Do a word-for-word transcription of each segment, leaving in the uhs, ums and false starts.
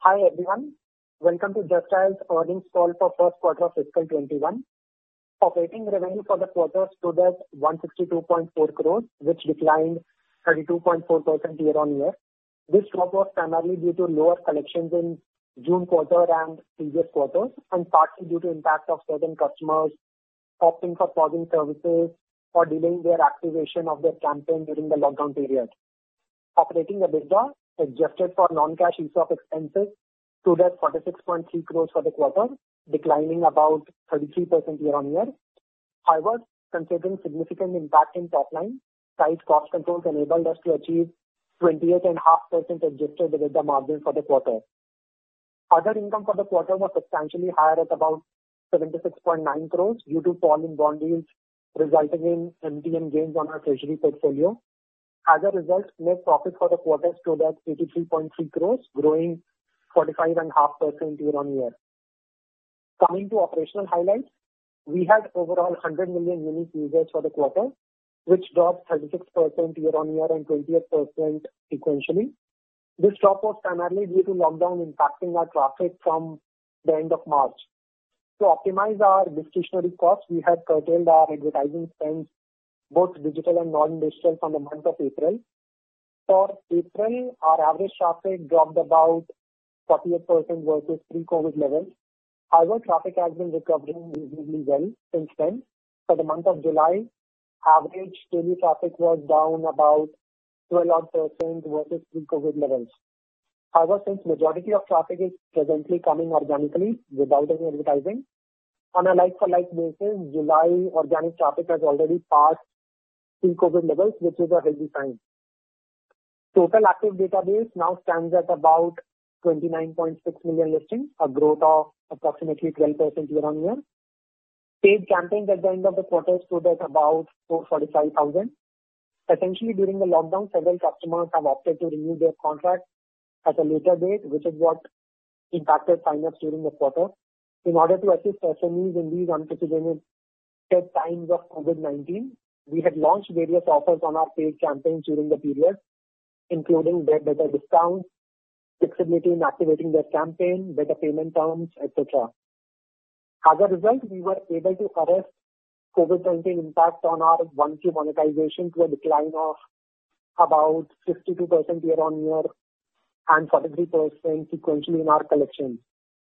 Hi everyone. Welcome to Just Dial's earnings call for first quarter of fiscal twenty-one. Operating revenue for the quarter stood at one hundred sixty-two point four crores, which declined thirty-two point four percent year-on-year. This drop was primarily due to lower collections in June quarter and previous quarters, and partly due to impact of certain customers opting for pausing services or delaying their activation of their campaign during the lockdown period. Operating EBITDA, adjusted for non-cash E S O P expenses, stood at forty-six point three crores for the quarter, declining about thirty-three percent year-on-year. However, considering significant impact in top line, tight cost controls enabled us to achieve twenty-eight point five percent adjusted EBITDA margin for the quarter. Other income for the quarter was substantially higher at about seventy-six point nine crores due to fall in bond yields, resulting in M T M gains on our treasury portfolio. As a result, net profit for the quarter stood at eighty-three point three crores, growing forty-five point five percent year-on-year. Coming to operational highlights, we had overall one hundred million unique users for the quarter, which dropped thirty-six percent year-on-year and twenty-eight percent sequentially. This drop was primarily due to lockdown impacting our traffic from the end of March. To optimize our discretionary costs, we had curtailed our advertising spends, both digital and non-digital, from the month of April. For April, our average traffic dropped about forty-eight percent versus pre-COVID levels. However, traffic has been recovering reasonably well since then. For the month of July, average daily traffic was down about twelve percent versus pre-COVID levels. However, since majority of traffic is presently coming organically without any advertising, on a like-for-like basis, July organic traffic has already passed pre-COVID levels, which is a healthy sign. Total active database now stands at about twenty-nine point six million listings, a growth of approximately twelve percent year-on-year. Paid campaigns at the end of the quarter stood at about four hundred forty-five thousand. Essentially, during the lockdown, several customers have opted to renew their contracts at a later date, which is what impacted sign-ups during the quarter. In order to assist S M Es in these unprecedented times of COVID nineteen, we had launched various offers on our paid campaigns during the period, including better discounts, flexibility in activating their campaign, better payment terms, et cetera. As a result, we were able to arrest COVID nineteen impact on our one Q monetization to a decline of about fifty-two percent year-on-year and forty-three percent sequentially in our collections.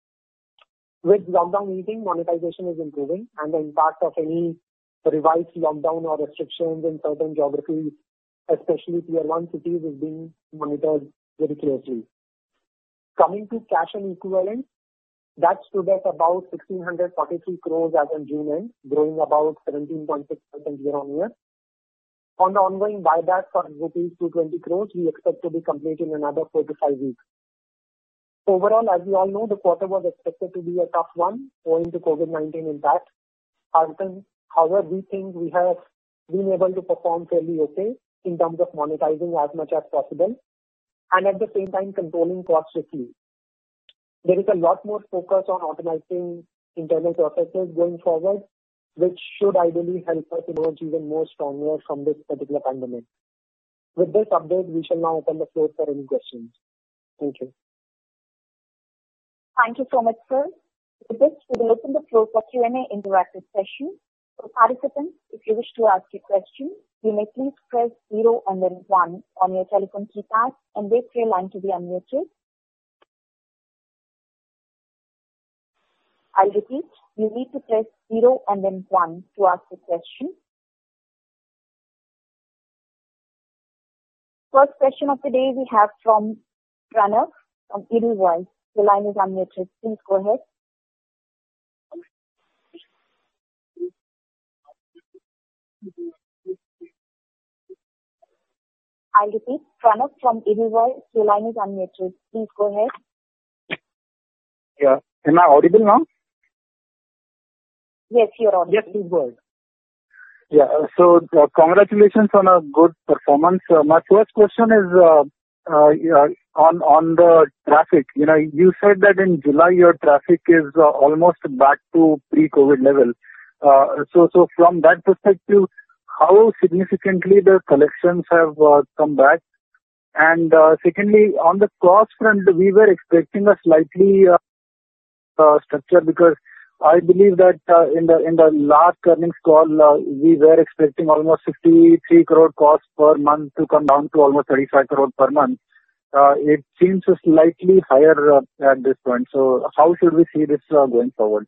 With lockdown easing, monetization is improving, and the impact of any revised lockdown or restrictions in certain geographies, especially tier one cities, is being monitored very closely. Coming to cash and equivalents, that stood at about one thousand six hundred forty-three crores as on June end, growing about seventeen point six percent year-on-year. On the ongoing buyback for rupees two hundred twenty crores, we expect to be complete in another four to five weeks. Overall, as we all know, the quarter was expected to be a tough one owing to COVID nineteen impact. However, we think we have been able to perform fairly okay in terms of monetizing as much as possible and at the same time controlling costs strictly. There is a lot more focus on automating internal processes going forward, which should ideally help us emerge even more stronger from this particular pandemic. With this update, we shall now open the floor for any questions. Thank you. Thank you so much, sir. With this, we will open the floor for Q and A interactive session. For participants, if you wish to ask a question, you may please press zero and then one on your telephone keypad and wait for your line to be unmuted. I'll repeat, you need to press zero and then one to ask a question. First question of the day we have from Pranav from Edelweiss. The line is unmuted. Please go ahead. I'll repeat, Pranav from Edelweiss. Your line is unmuted. Please go ahead. Yeah. Am I audible now? Yes, you're audible. Yes, please go ahead. Yeah. So, uh, congratulations on a good performance. Uh, my first question is uh, uh, yeah, on on the traffic. You know, you said that in July your traffic is uh, almost back to pre-COVID level. Uh, so, so from that perspective, how significantly the collections have uh, come back? And uh, secondly, on the cost front, we were expecting a slightly uh, uh, structure because I believe that uh, in the in the last earnings call, uh, we were expecting almost fifty-three crore cost per month to come down to almost thirty-five crore per month. Uh, it seems slightly higher uh, at this point. So how should we see this uh, going forward?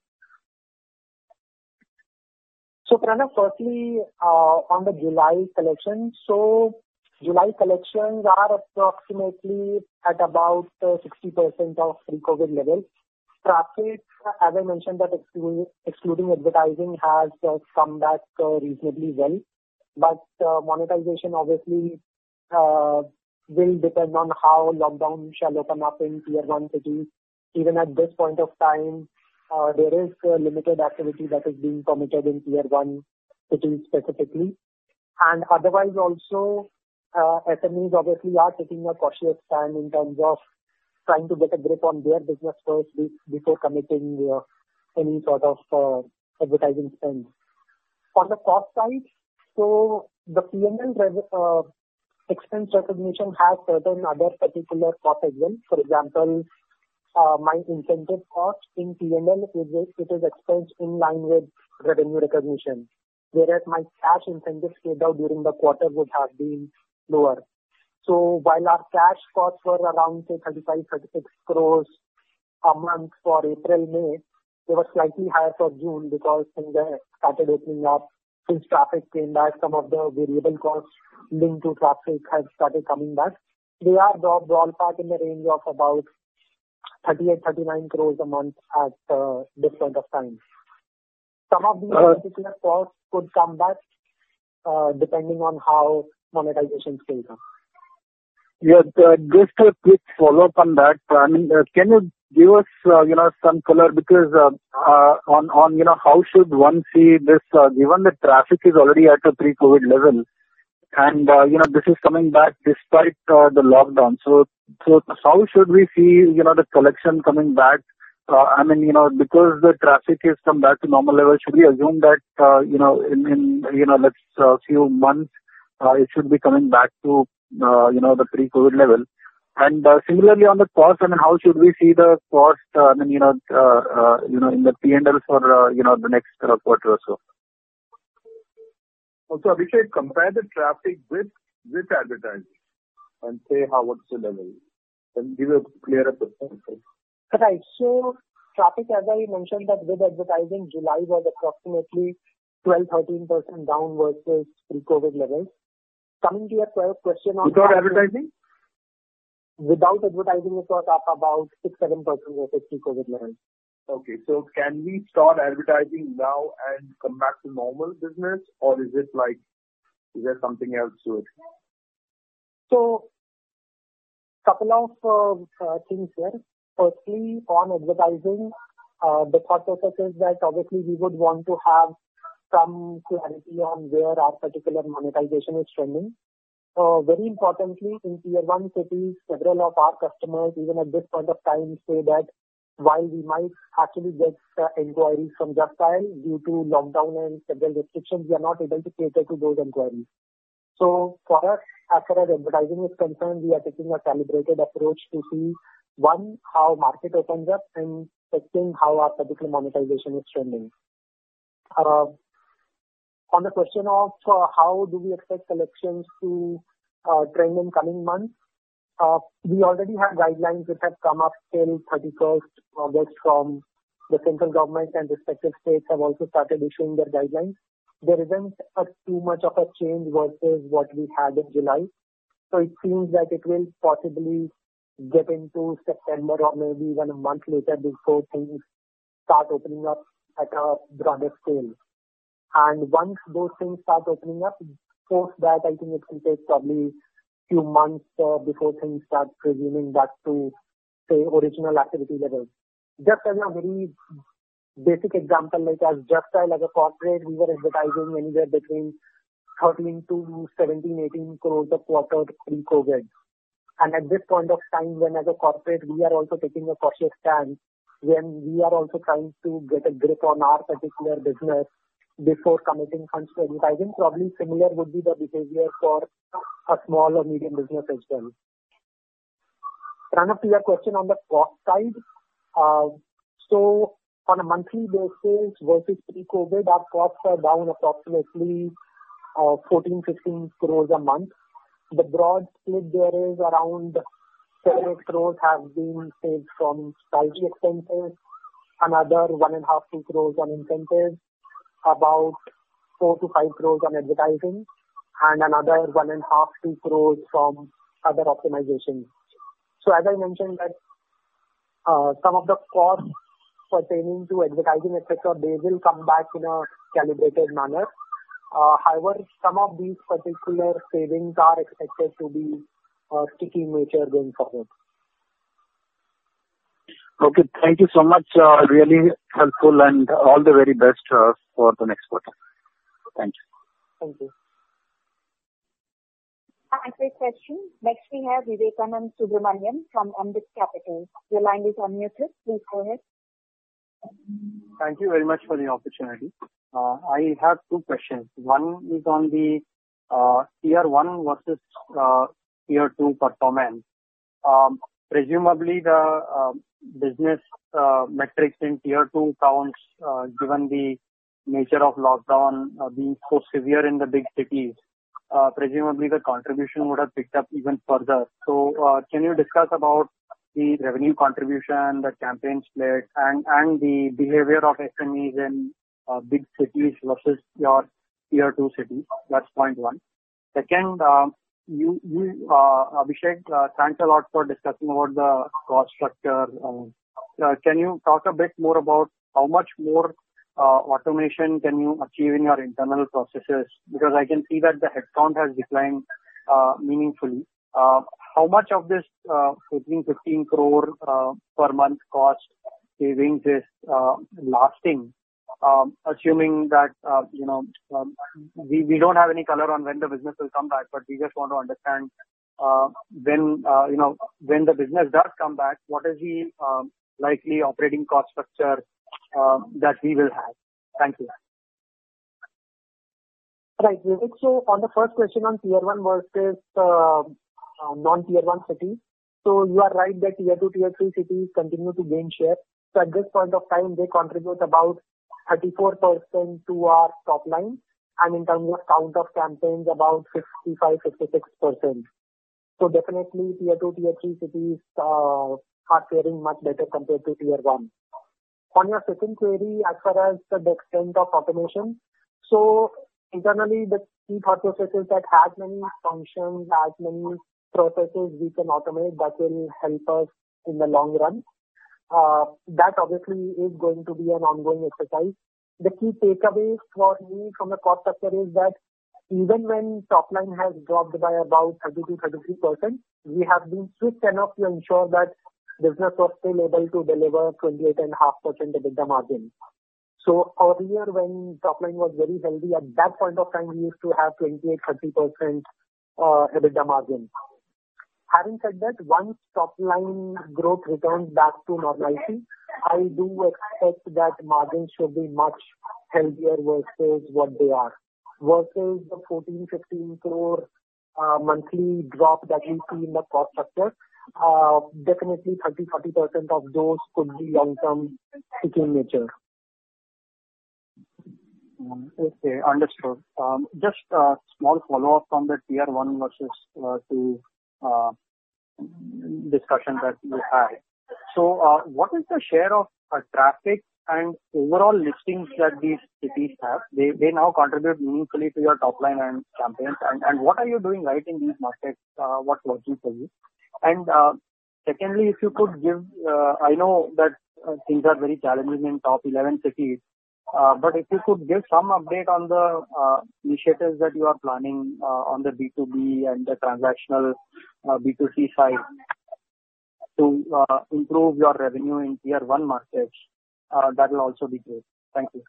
So Pranav, firstly, uh, on the July collection, so July collections are approximately at about uh, sixty percent of pre-COVID levels. Traffic, as I mentioned, that excluding, excluding advertising has uh, come back uh, reasonably well. But uh, monetization obviously uh, will depend on how lockdown shall open up in tier one cities. Even at this point of time, uh, there is uh, limited activity that is being permitted in tier one cities specifically. And otherwise also, uh, S M Es obviously are taking a cautious stand in terms of trying to get a grip on their business first before committing uh, any sort of uh, advertising spend. On the cost side, so the P and L rev- uh, expense recognition has certain other particular costs as well. For example, uh, my incentive cost in P and L is it is expensed in line with revenue recognition, whereas my cash incentives paid out during the quarter would have been lower. So while our cash costs were around say thirty-five, thirty-six crores a month for April, May, they were slightly higher for June because things started opening up. Since traffic came back, some of the variable costs linked to traffic have started coming back. They are ballpark in the range of about thirty-eight, thirty-nine crores a month at uh, this point of time. Some of these uh, particular costs could come back uh, depending on how monetization scales up. Yeah, uh, just a quick follow-up on that. I mean, uh, can you give us, uh, you know, some color because uh, uh, on, on, you know, how should one see this, uh, given the traffic is already at a pre-COVID level and, uh, you know, this is coming back despite uh, the lockdown. So, so how should we see, you know, the collection coming back? Uh, I mean, you know, because the traffic is come back to normal level, should we assume that, uh, you know, in, in, you know, let's, uh, few months, uh, it should be coming back to Uh, you know, the pre-COVID level. And uh, similarly on the cost, I mean, how should we see the cost, uh, I mean, you know, uh, uh, you know, in the P and L for, uh, you know, the next uh, quarter or so? Also, Abhishek, compare the traffic with, with advertising and say how, what's the level and give a clearer perspective. Right. So, traffic, as I mentioned, that with advertising, July was approximately twelve to thirteen percent down versus pre-COVID levels. Coming to your question on... Without advertising? Without advertising, it was up about six to seven percent versus pre-COVID levels. Okay, so can we start advertising now and come back to normal business, or is it like, is there something else to it? So, couple of uh, uh, things here. Firstly, on advertising, uh, the thought process is that obviously we would want to have some clarity on where our particular monetization is trending. Uh, very importantly, in tier one cities, several of our customers, even at this point of time, say that while we might actually get uh, inquiries from Just Dial due to lockdown and several restrictions, we are not able to cater to those inquiries. So for us, as far as advertising is concerned, we are taking a calibrated approach to see, one, how market opens up, and second, how our particular monetization is trending. Uh, On the question of uh, how do we expect collections to uh, trend in coming months, uh, we already have guidelines which have come up till thirty-first August from the central government, and respective states have also started issuing their guidelines. There isn't a, too much of a change versus what we had in July. So it seems that it will possibly get into September or maybe even a month later before things start opening up at a broader scale. And once those things start opening up, post that, I think it will take probably few months uh, before things start resuming back to, say, original activity levels. Just as a very basic example, like as Just Dial as a corporate, we were advertising anywhere between thirteen to seventeen, eighteen crores a quarter pre-COVID. And at this point of time, when as a corporate, we are also taking a cautious stand, when we are also trying to get a grip on our particular business, before committing funds to advertising, probably similar would be the behavior for a small or medium business as well. Pranav, to your question on the cost side, uh, so on a monthly basis versus pre-COVID, our costs are down approximately uh, fourteen, fifteen crores a month. The broad split there is around seven, eight crores have been saved from salary expenses, another one and a half, two crores on incentives, about four to five crores on advertising, and another one and a half, two crores from other optimizations. So as I mentioned that uh, some of the costs pertaining to advertising, et cetera, they will come back in a calibrated manner. Uh, however, some of these particular savings are expected to be uh, sticky in nature going forward. Okay, thank you so much. Uh, really helpful, and all the very best uh, for the next quarter. Thank you. Thank you. Thanks for your question. Next we have Vivekanand Subramanian from Ambit Capital. Your line is unmuted. Please go ahead. Thank you very much for the opportunity. Uh, I have two questions. One is on the uh, tier one versus uh, tier two performance. Um, presumably the uh, business uh, metrics in tier two counts, uh, given the nature of lockdown uh, being so severe in the big cities, uh, presumably the contribution would have picked up even further. So uh, can you discuss about the revenue contribution, the campaign split, and, and the behavior of S M Es in uh, big cities versus your tier two cities? That's point one. Second, uh, you, you uh, Abhishek, uh, thanks a lot for discussing about the cost structure. Uh, uh, can you talk a bit more about how much more uh, automation can you achieve in your internal processes? Because I can see that the headcount has declined uh, meaningfully. Uh, how much of this uh, fourteen, fifteen crore uh, per month cost savings is uh, lasting, um, assuming that, uh, you know, um, we, we don't have any color on when the business will come back, but we just want to understand uh, when, uh, you know, when the business does come back, what is the uh, likely operating cost structure uh, that we will have? Thank you. Right, Vivek. So on the first question on tier one versus uh, Uh, non-tier one cities. So you are right that tier two, tier three cities continue to gain share. So at this point of time, they contribute about thirty-four percent to our top line, and in terms of count of campaigns, about fifty-five, fifty-six percent. So definitely tier two, tier three cities uh, are faring much better compared to tier one. On your second query, as far as the extent of automation, so internally the key thought process is that as many functions, as many processes we can automate, that will help us in the long run. Uh, that obviously is going to be an ongoing exercise. The key takeaway for me from the cost structure is that even when top line has dropped by about thirty-two, thirty-three percent, we have been swift enough to ensure that business was still able to deliver twenty-eight point five percent EBITDA margin. So earlier when top line was very healthy, at that point of time, we used to have twenty-eight, thirty percent uh, EBITDA margin. Having said that, once top line growth returns back to normalcy, I do expect that margins should be much healthier versus what they are. Versus the fourteen, fifteen crore uh, monthly drop that we see in the cost structure, uh, definitely thirty, forty percent of those could be long-term in nature. Okay, understood. Um, just a small follow-up on the tier one versus uh, two uh, discussion that you had. So, uh, what is the share of uh, traffic and overall listings that these cities have? They they now contribute meaningfully to your top line and campaigns. And, and what are you doing right in these markets? Uh, what's working for you? And uh, secondly, if you could give, uh, I know that uh, things are very challenging in top eleven cities. Uh, but if you could give some update on the uh, initiatives that you are planning uh, on the B two B and the transactional uh, B two C side to uh, improve your revenue in tier one markets, uh, that will also be great. Thank you.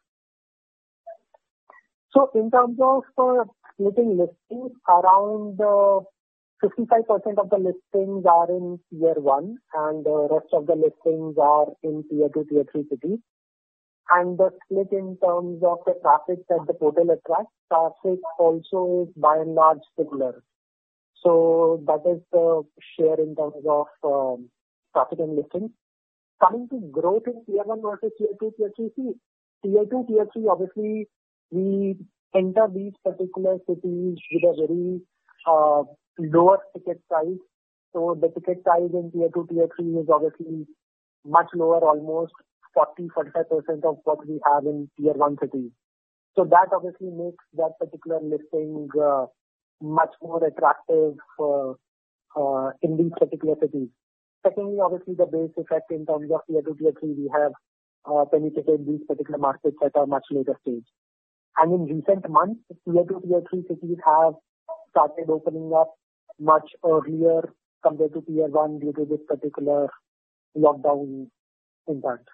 So in terms of uh, splitting listings, around uh, fifty-five percent of the listings are in tier one and the rest of the listings are in tier two, tier three cities. And the split in terms of the traffic that the portal attracts, traffic also is by and large similar. So that is the share in terms of um, traffic and listings. Coming to growth in tier one versus tier two, tier three, see, tier two, tier three, obviously we enter these particular cities with a very uh, lower ticket size. So the ticket size in tier two, tier three is obviously much lower, almost forty to forty-five percent of what we have in tier one cities. So that obviously makes that particular listing uh, much more attractive uh, uh, in these particular cities. Secondly, obviously the base effect in terms of tier two, tier three, we have uh, penetrated these particular markets at a much later stage. And in recent months, tier two, tier three cities have started opening up much earlier compared to tier one due to this particular lockdown impact.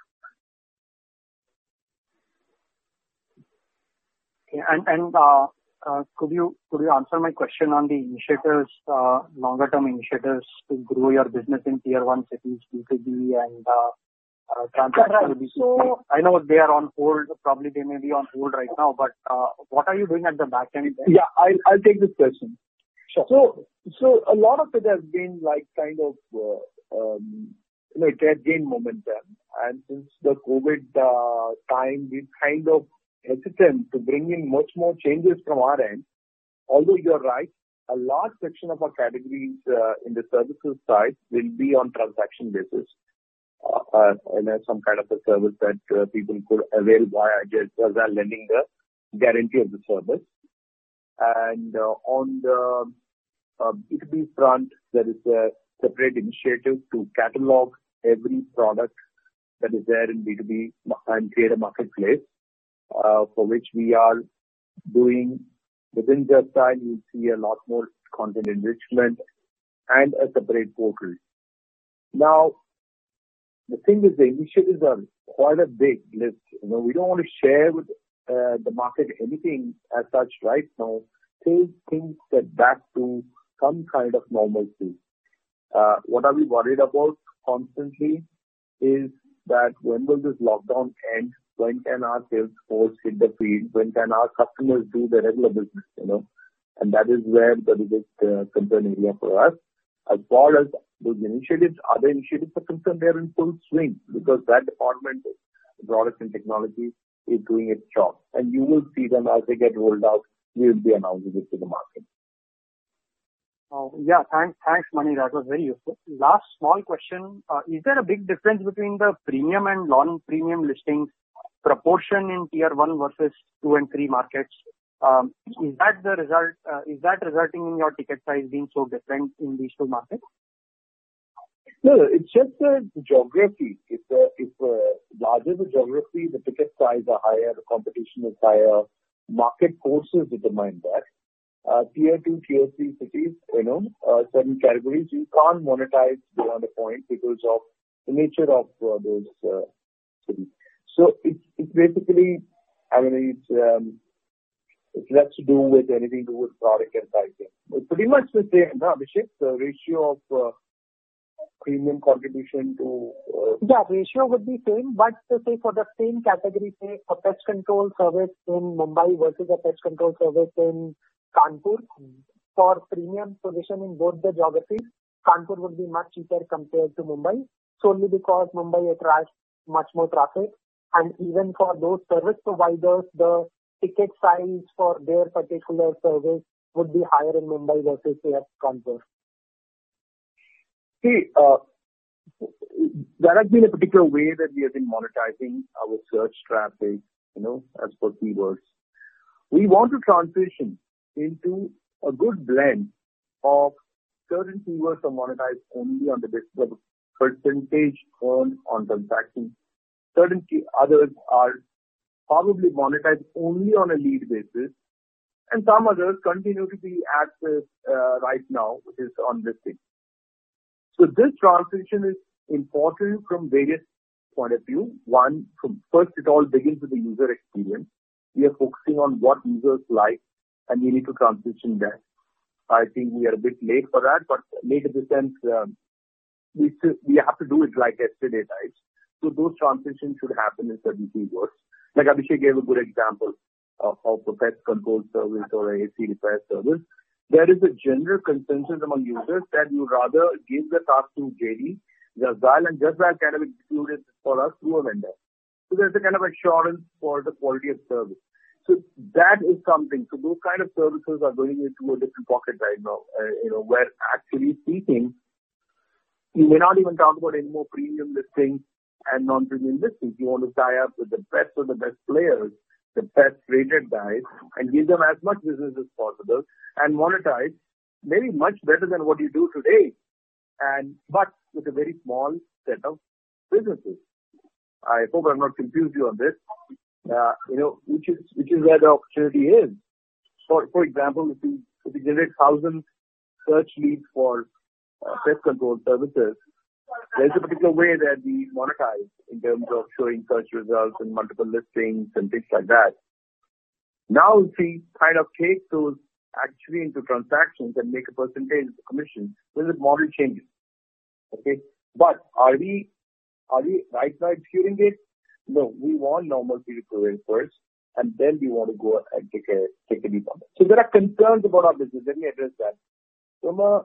Okay. And and uh, uh, could you could you answer my question on the initiatives, uh, longer term initiatives to grow your business in tier one cities, B two B and uh, uh, transactional B two C? So, I know they are on hold. Probably they may be on hold right now. But uh, what are you doing at the back end? Yeah, I'll I'll take this question. Sure. So so a lot of it has been like kind of uh, um, you know it has gained momentum, and since the COVID uh, time, we've kind of hesitant to bring in much more changes from our end. Although you're right, a large section of our categories uh, in the services side will be on transaction basis, uh, uh, and as some kind of a service that uh, people could avail via just as are lending the guarantee of the service. And uh, on the uh, B two B front, there is a separate initiative to catalog every product that is there in B two B and create a marketplace. Uh, for which we are doing within Just Dial, you'll see a lot more content enrichment and a separate portal. Now, the thing is, the initiatives are quite a big list. You know, we don't want to share with uh, the market anything as such right now till things get back to some kind of normalcy. Uh, what are we worried about constantly is that when will this lockdown end? When can our sales force hit the field? When can our customers do their regular business, you know? And that is where the biggest uh, concern area for us. As far as those initiatives, other initiatives are concerned, they're in full swing because that department, product and technology, is doing its job. And you will see them as they get rolled out. We will be announcing it to the market. Oh, yeah, thanks, thanks, Mani. That was very useful. Last small question. Uh, is there a big difference between the premium and non-premium listings proportion in tier one versus two and three markets? Um, is that the result, uh, is that resulting in your ticket size being so different in these two markets? No, it's just the geography. If, uh, if uh, larger the geography, the ticket size are higher, the competition is higher, market forces determine that. Uh, tier two, tier three cities, you know, uh, certain categories you can't monetize beyond a point because of the nature of uh, those uh, cities. So it's it's basically, I mean, it's um, it's less to do with anything to do with product and pricing. It's pretty much the same, no, Abhishek? The ratio of uh, premium contribution to uh, yeah, ratio would be same, but to say for the same category, say a pest control service in Mumbai versus a pest control service in Kanpur, for premium position in both the geographies, Kanpur would be much cheaper compared to Mumbai, solely because Mumbai attracts much more traffic. And even for those service providers, the ticket size for their particular service would be higher in Mumbai versus say at Kanpur. See, uh, there has been a particular way that we have been monetizing our search traffic, you know, as per keywords. We want to transition into a good blend of certain keywords are monetized only on the basis of percentage earned on transactions. Certain key others are probably monetized only on a lead basis, and some others continue to be accessed uh, right now, which is on listing. So this transition is important from various point of view. One, from first it all begins with the user experience. We are focusing on what users like, and we need to transition that. I think we are a bit late for that, but late in the sense um, we still, we have to do it like yesterday types. So those transitions should happen in certain keywords. Like Abhishek gave a good example of, of a pest control service or a A C repair service. there is a general consensus among users that you rather give the task to J D, Just Dial, and Just Dial kind of execute it for us through a vendor. So there's a kind of assurance for the quality of service. So that is something. So those kind of services are going into a different pocket right now. Uh, you know, where actually speaking, you may not even talk about any more premium listings and non-premium listings. You want to tie up with the best of the best players, the best rated guys, and give them as much business as possible and monetize maybe much better than what you do today, and but with a very small set of businesses. I hope I'm not confused you on this. Uh, you know, which is which is where the opportunity is. For for example, if you if you generate thousand search leads for uh, pest control services, there's a particular way that we monetize in terms of showing search results and multiple listings and things like that. Now, if we kind of take those actually into transactions and make a percentage of the commission, then the model changes. Okay, but are we are we right now executing it? No, we want normalcy to prevail first, and then we want to go and take a take a leap on it. So there are concerns about our business. Let me address that. From a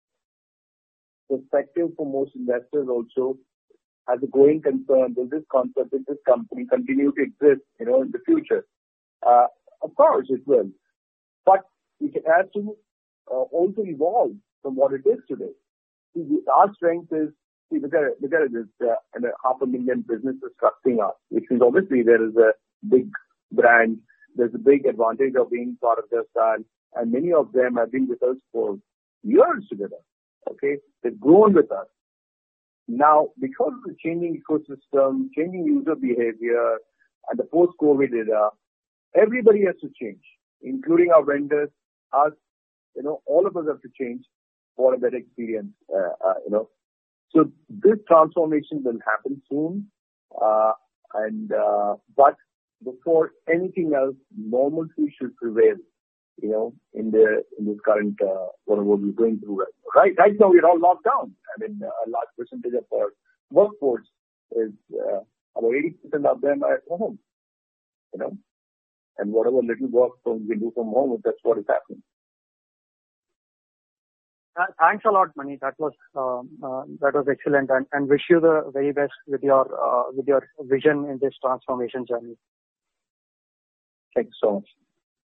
perspective for most investors also, as a growing concern, will this concept, will this company continue to exist, you know, in the future? Uh, of course it will, but it has to uh, also evolve from what it is today. See, our strength is, see, look at, look at this, uh, and a half a million businesses trusting us, which means obviously there is a big brand, there's a big advantage of being part of their style, and many of them have been with us for years together. Okay, they've grown with us. Now, because of the changing ecosystem, changing user behavior, and the post-COVID era, everybody has to change, including our vendors, us, you know, all of us have to change for a better experience, uh, uh, you know. So this transformation will happen soon, uh, and uh, but before anything else, normalcy should prevail, you know, in the in this current uh, whatever we're going through right now. Right, right now we're all locked down. I mean, a large percentage of our workforce is uh, about eighty percent of them are at home, you know, and whatever little work from we can do from home, that's what is happening. Uh, thanks a lot, Mani. That was um, uh, that was excellent, and, and wish you the very best with your uh, with your vision in this transformation journey. Thanks so much.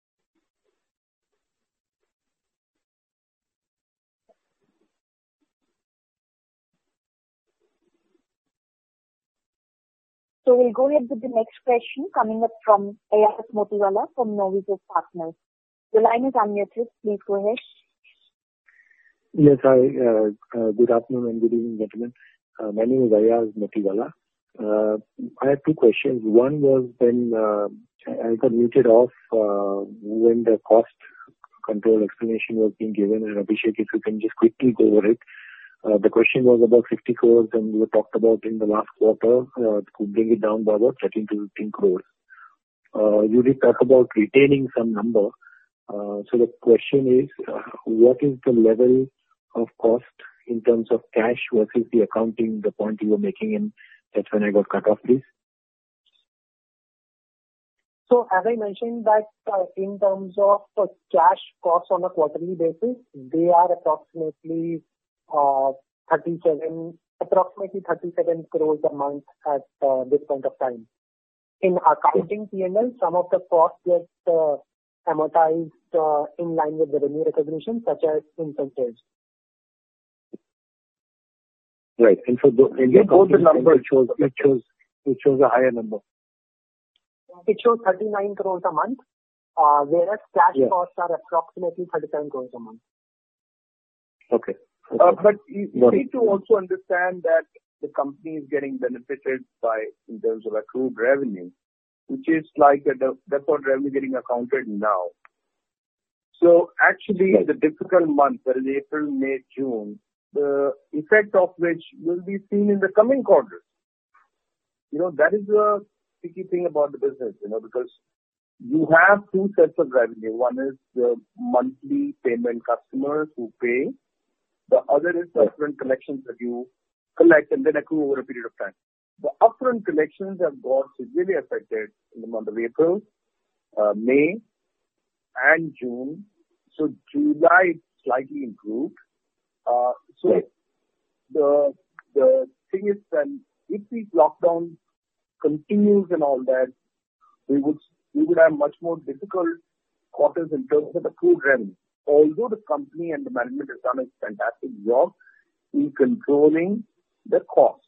So we'll go ahead with the next question coming up from Ayaz Motiwala from Novitas Partners. The line is unmuted. Please go ahead. Yes, hi. Uh, uh, good afternoon and good evening, gentlemen. Uh, my name is Ayaz Motiwala. Uh, I have two questions. One was when uh, I got muted off uh, when the cost control explanation was being given. And Abhishek, if you can just quickly go over it. Uh, the question was about fifty crores, and we talked about in the last quarter uh, to bring it down by about thirteen to fifteen crores. Uh, you did talk about retaining some number. Uh, so the question is, uh, what is the level of cost in terms of cash versus the accounting, the point you were making, and that's when I got cut off, please? So as I mentioned that uh, in terms of uh, cash costs on a quarterly basis, they are approximately uh, thirty-seven, approximately thirty-seven crores a month at uh, this point of time. In accounting P and L, some of the costs get uh, amortized uh, in line with the revenue recognition, such as incentives. Right. And so the, in the both the numbers, it shows, it shows, it shows a higher number. It shows thirty-nine crores a month, uh, whereas cash yeah. costs are approximately thirty-seven crores a month. Okay. okay. Uh, but you, you need to also understand that the company is getting benefited by, in terms of accrued revenue, which is like a deferred revenue getting accounted now. So actually, right. the difficult month, that is April, May, June, the effect of which will be seen in the coming quarters. You know, that is the tricky thing about the business, you know, because you have two sets of revenue. One is the monthly payment customers who pay. The other is the upfront collections that you collect and then accrue over a period of time. The upfront collections have got severely affected in the month of April, uh, May, and June. So July slightly improved. Uh, so Right. the the thing is that if the lockdown continues and all that, we would we would have much more difficult quarters in terms of the crude revenue. Although the company and the management has done a fantastic job in controlling the costs.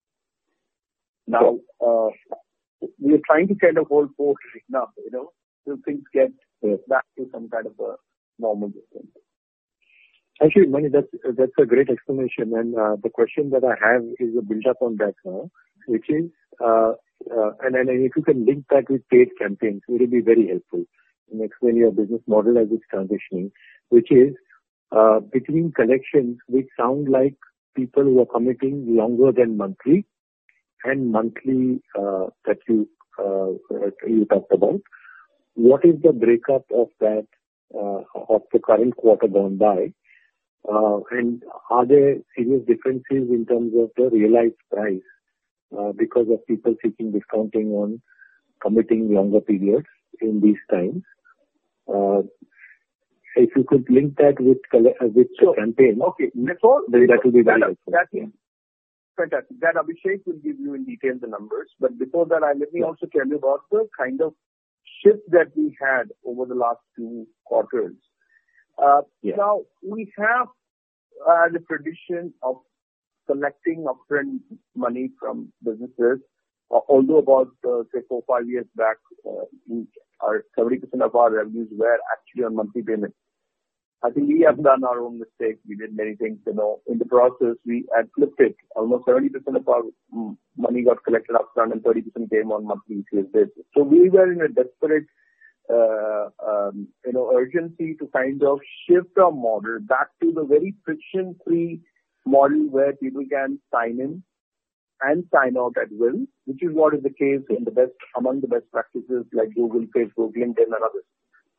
Now, uh, we are trying to kind of hold forth right now, you know, till things get Yes. back to some kind of a normal distance. Actually, Mani, that's that's a great explanation. And uh, the question that I have is a build up on that now, which is, uh, uh, and, and if you can link that with paid campaigns, it will be very helpful in explaining your business model as it's transitioning, which is uh, between collections, which sound like people who are committing longer than monthly and monthly uh, that you uh, you talked about. What is the breakup of that uh, of the current quarter gone by? Uh, and are there serious differences in terms of the realized price uh, because of people seeking discounting on committing longer periods in these times? Uh, if you could link that with colle- uh, with Sure. the campaign, Okay, before, then that will be very that, helpful. that Yeah. is fantastic. That Abhishek will give you in detail the numbers. But before that, I let me Yeah. also tell you about the kind of shift that we had over the last two quarters. Uh, Yeah. Now, we have uh, the tradition of collecting upfront money from businesses, uh, although about, uh, say, four, five years back, uh, we, our seventy percent of our revenues were actually on monthly payments. I think we have done our own mistake. We did many things, you know. In the process, we had flipped it. Almost seventy percent of our mm, money got collected upfront and thirty percent came on monthly basis. So we were in a desperate Uh, um, you know, urgency to kind of shift our model back to the very friction-free model where people can sign in and sign out at will, which is what is the case in the best, among the best practices like Google, Facebook, LinkedIn, and others.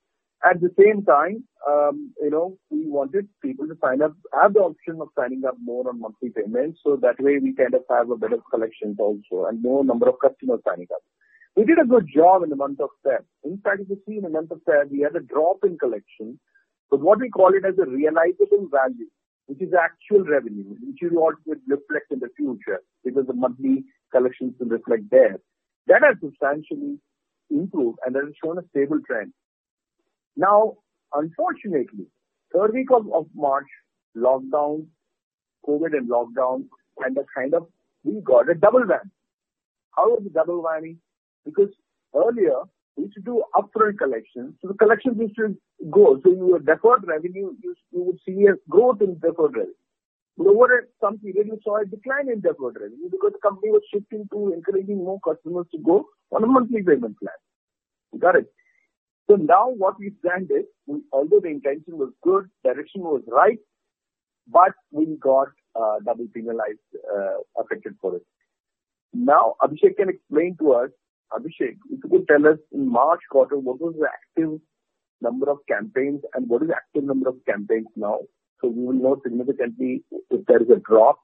At the same time, um, you know, we wanted people to sign up, have the option of signing up more on monthly payments, so that way we kind of have a better collections also and more number of customers signing up. We did a good job in the month of February. In fact, if you see in the month of February, we had a drop in collection, but what we call it as a realizable value, which is actual revenue, which is what would reflect in the future, because the monthly collections will reflect there. That has substantially improved, and that has shown a stable trend. Now, unfortunately, third week of, of March, lockdown, COVID and lockdown, and the kind of, we got a double whammy. How was the double whammy? Because earlier, we used to do upfront collections. So the collections used to go. So your deferred revenue, you, you would see a growth in deferred revenue. But over some period, you saw a decline in deferred revenue because the company was shifting to encouraging more customers to go on a monthly payment plan. You got it? So now what we've done is, we, although the intention was good, direction was right, but we got uh, double penalized, uh, affected for it. Now, Abhishek can explain to us. Abhishek, if you could tell us in March quarter, what was the active number of campaigns and what is the active number of campaigns now? So we will know significantly if there is a drop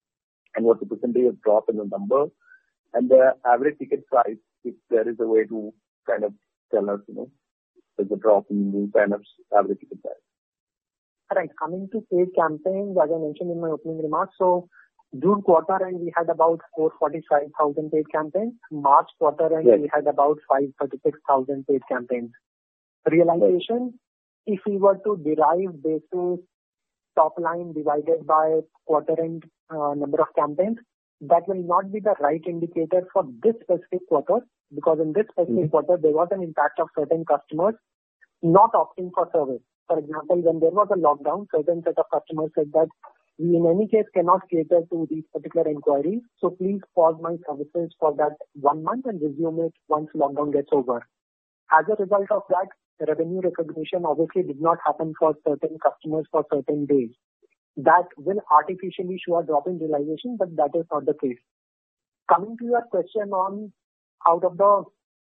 and what the percentage of drop in the number and the average ticket size, if there is a way to kind of tell us, you know, there's a drop in the kind of average ticket size. Right. Coming to paid campaigns, as I mentioned in my opening remarks, so June quarter end, we had about four hundred forty-five thousand paid campaigns. March quarter end, Yes. we had about five hundred thirty-six thousand paid campaigns. Realization, if we were to derive basis top line divided by quarter end uh, number of campaigns, that will not be the right indicator for this specific quarter, because in this specific Mm-hmm. quarter, there was an impact of certain customers not opting for service. For example, when there was a lockdown, certain set of customers said that we in any case cannot cater to these particular inquiries, so please pause my services for that one month and resume it once lockdown gets over. As a result of that, the revenue recognition obviously did not happen for certain customers for certain days. That will artificially show a drop in realization, but that is not the case. Coming to your question on out of the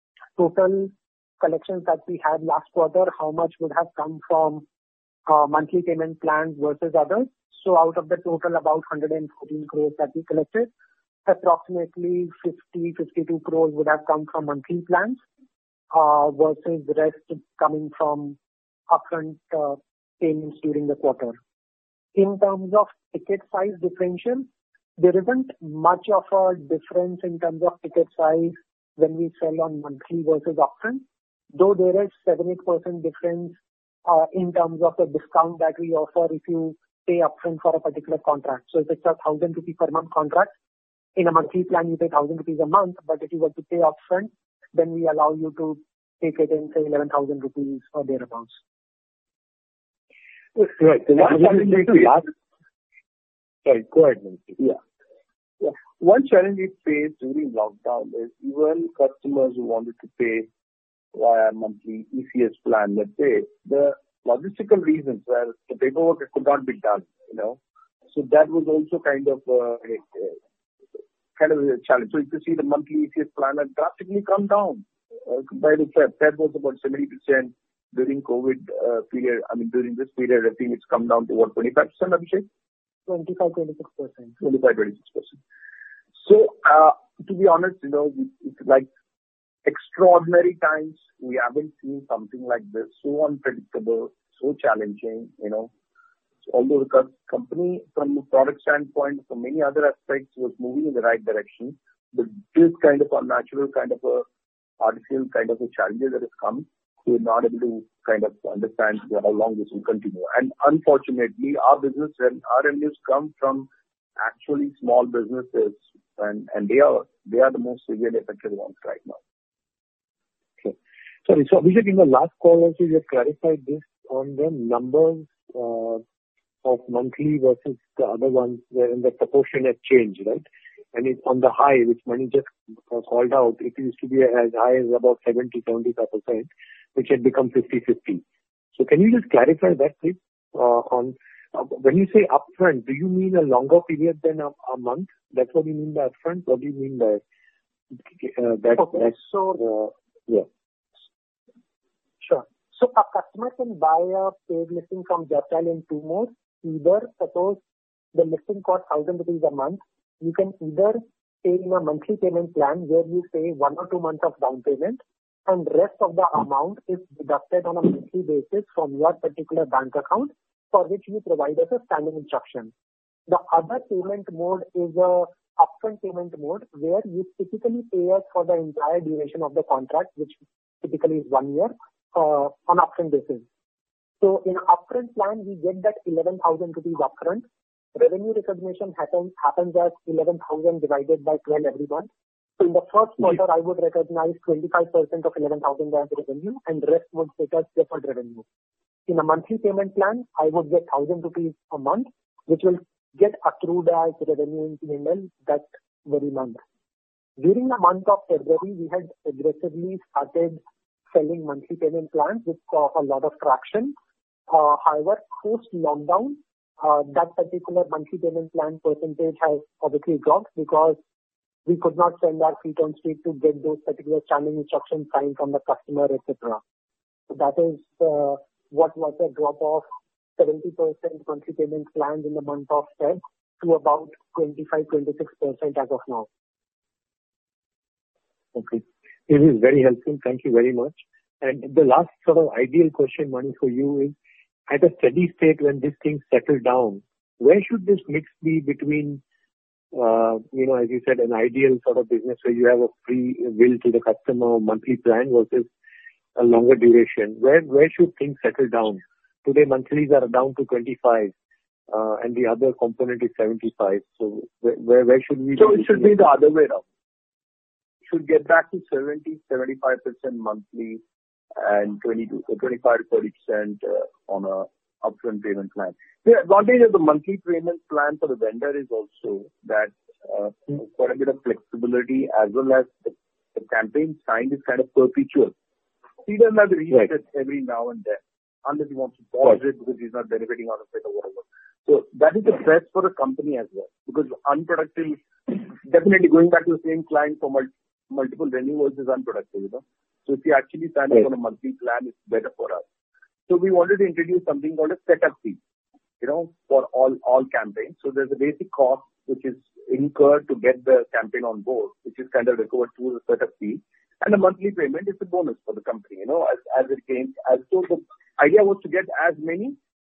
total collections that we had last quarter, how much would have come from uh, monthly payment plans versus others? So out of the total about one hundred fourteen crores that we collected, approximately fifty, fifty-two crores would have come from monthly plans uh, versus the rest coming from upfront uh, payments during the quarter. In terms of ticket size differential, there isn't much of a difference in terms of ticket size when we sell on monthly versus upfront, though there is seven to eight percent difference uh, in terms of the discount that we offer if you pay upfront for a particular contract. So if it's a one thousand rupee per month contract, in a monthly plan you pay one thousand rupees a month, but if you were to pay upfront, then we allow you to take it in, say, eleven thousand rupees or thereabouts. Right. So one challenge we last... Sorry, go ahead, Mansi. Yeah. yeah. One challenge we faced during lockdown is even customers who wanted to pay via monthly E C S plan, let's say, the logistical reasons where the paperwork could not be done, you know. So that was also kind of uh, a, kind of a challenge. So if you see the monthly E C S plan had drastically come down uh, compared to Feb. Feb was about seventy percent during COVID uh, period. I mean, during this period, I think it's come down to what, twenty-five percent, Abhishek? twenty-five, twenty-six percent. twenty-five, twenty-six percent. So, uh, to be honest, you know, it's like extraordinary times. We haven't seen something like this, so unpredictable, so challenging, you know. So although the company, from a product standpoint, from many other aspects, was moving in the right direction, but this kind of unnatural, kind of a artificial kind of a challenge that has come, we're not able to kind of understand how long this will continue. And unfortunately, our business and our revenues come from actually small businesses, and, and they are they are the most severely affected ones right now. Okay. Sorry, so Abhishek, in the last call also you have clarified this on the numbers uh, of monthly versus the other ones, wherein the proportion has changed, right? And it's on the high, which Mani just uh, called out, it used to be as high as about seventy to seventy-five percent, which had become fifty fifty. So can you just clarify that, please? Uh, on uh, when you say upfront, do you mean a longer period than a, a month? That's what you mean by upfront? What do you mean by uh, that? Okay, that so, uh, yeah. Sure. So a customer can buy a paid listing from Justdial in two modes. Either, suppose the listing costs one thousand rupees a month, you can either pay in a monthly payment plan where you pay one or two months of down payment, and rest of the amount is deducted on a monthly basis from your particular bank account, for which you provide us a standing instruction. The other payment mode is a upfront payment mode where you typically pay us for the entire duration of the contract, which typically is one year, uh, on upfront basis. So in upfront plan, we get that eleven thousand rupees upfront. Revenue recognition happens happens as eleven thousand divided by twelve every month. So in the first quarter, I would recognize twenty-five percent of eleven thousand as revenue, and rest would take as deferred revenue. In a monthly payment plan, I would get one thousand rupees a month, which will get accrued as revenue in P and L that very month. During the month of February, we had aggressively started selling monthly payment plans with uh, a lot of traction. Uh, however, post-lockdown, uh, that particular monthly payment plan percentage has obviously dropped because we could not send our feet on street to get those particular standing instructions signed from the customer, et cetera. So that is uh, what was a drop of seventy percent monthly payment plans in the month of Feb to about twenty-five to twenty-six percent as of now. Okay. This is very helpful. Thank you very much. And the last sort of ideal question, Mani, for you is, at a steady state when this thing settle down, where should this mix be between, uh, you know, as you said, an ideal sort of business where you have a free will to the customer monthly plan versus a longer duration? Where where should things settle down? Today, monthlies are down to twenty-five, uh, and the other component is seventy-five. So where where, where should we? So it should be the other way around. Should get back to seventy, seventy-five percent monthly and twenty to twenty-five to thirty percent uh, on a upfront payment plan. The advantage of the monthly payment plan for the vendor is also that uh, quite a bit of flexibility, as well as the, the campaign signed is kind of perpetual. He doesn't have to reset it every now and then, unless he wants to pause right. it because he's not benefiting out of it or whatever. So that is the best for the company as well, because unproductive, definitely going back to the same client for multi, multiple renewals is unproductive, you know. So if you actually sign up on a monthly plan, it's better for us. So we wanted to introduce something called a setup fee, you know, for all, all campaigns. So there's a basic cost which is incurred to get the campaign on board, which is kind of recovered through the setup fee. And a monthly payment is a bonus for the company, you know, as, as it came. As so the idea was to get as many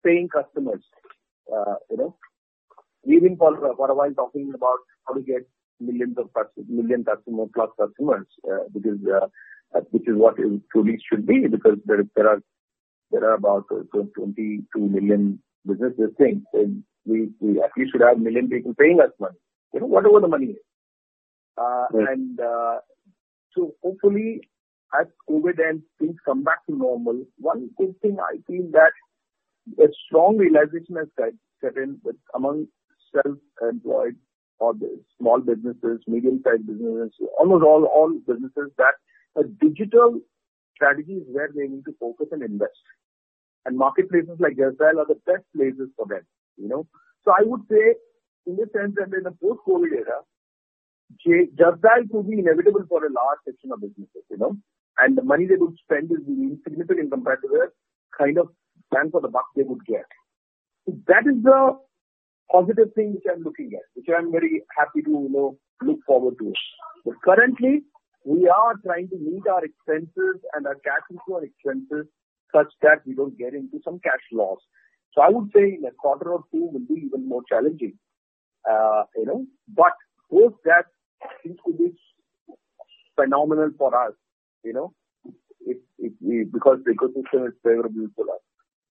paying customers. Uh, you know, we've been for, for a while talking about how to get millions of million customer plus customers, uh, because uh, which is what it truly should be, because there there are there are about uh, twenty-two million businesses things, and we we at least should have a million people paying us money. You know, whatever the money is, uh, right. and uh, so hopefully, as COVID ends, things come back to normal. One good thing I feel that a strong realization has set in with among self-employed or the small businesses, medium-sized businesses, almost all, all businesses, that a digital strategy is where they need to focus and invest. And marketplaces like Just Dial are the best places for them, you know. So I would say, in the sense that in the post-COVID era, Just Dial could be inevitable for a large section of businesses, you know. And the money they would spend is insignificant compared to the kind of bang for the buck they would get. So that is the positive thing which I'm looking at, which I'm very happy to, you know, look forward to. But currently, we are trying to meet our expenses and our cash inflow and expenses such that we don't get into some cash loss. So I would say in a quarter or two will be even more challenging, uh, you know. But post that, things could be phenomenal for us, you know, if, if we, because the ecosystem is favorable for us.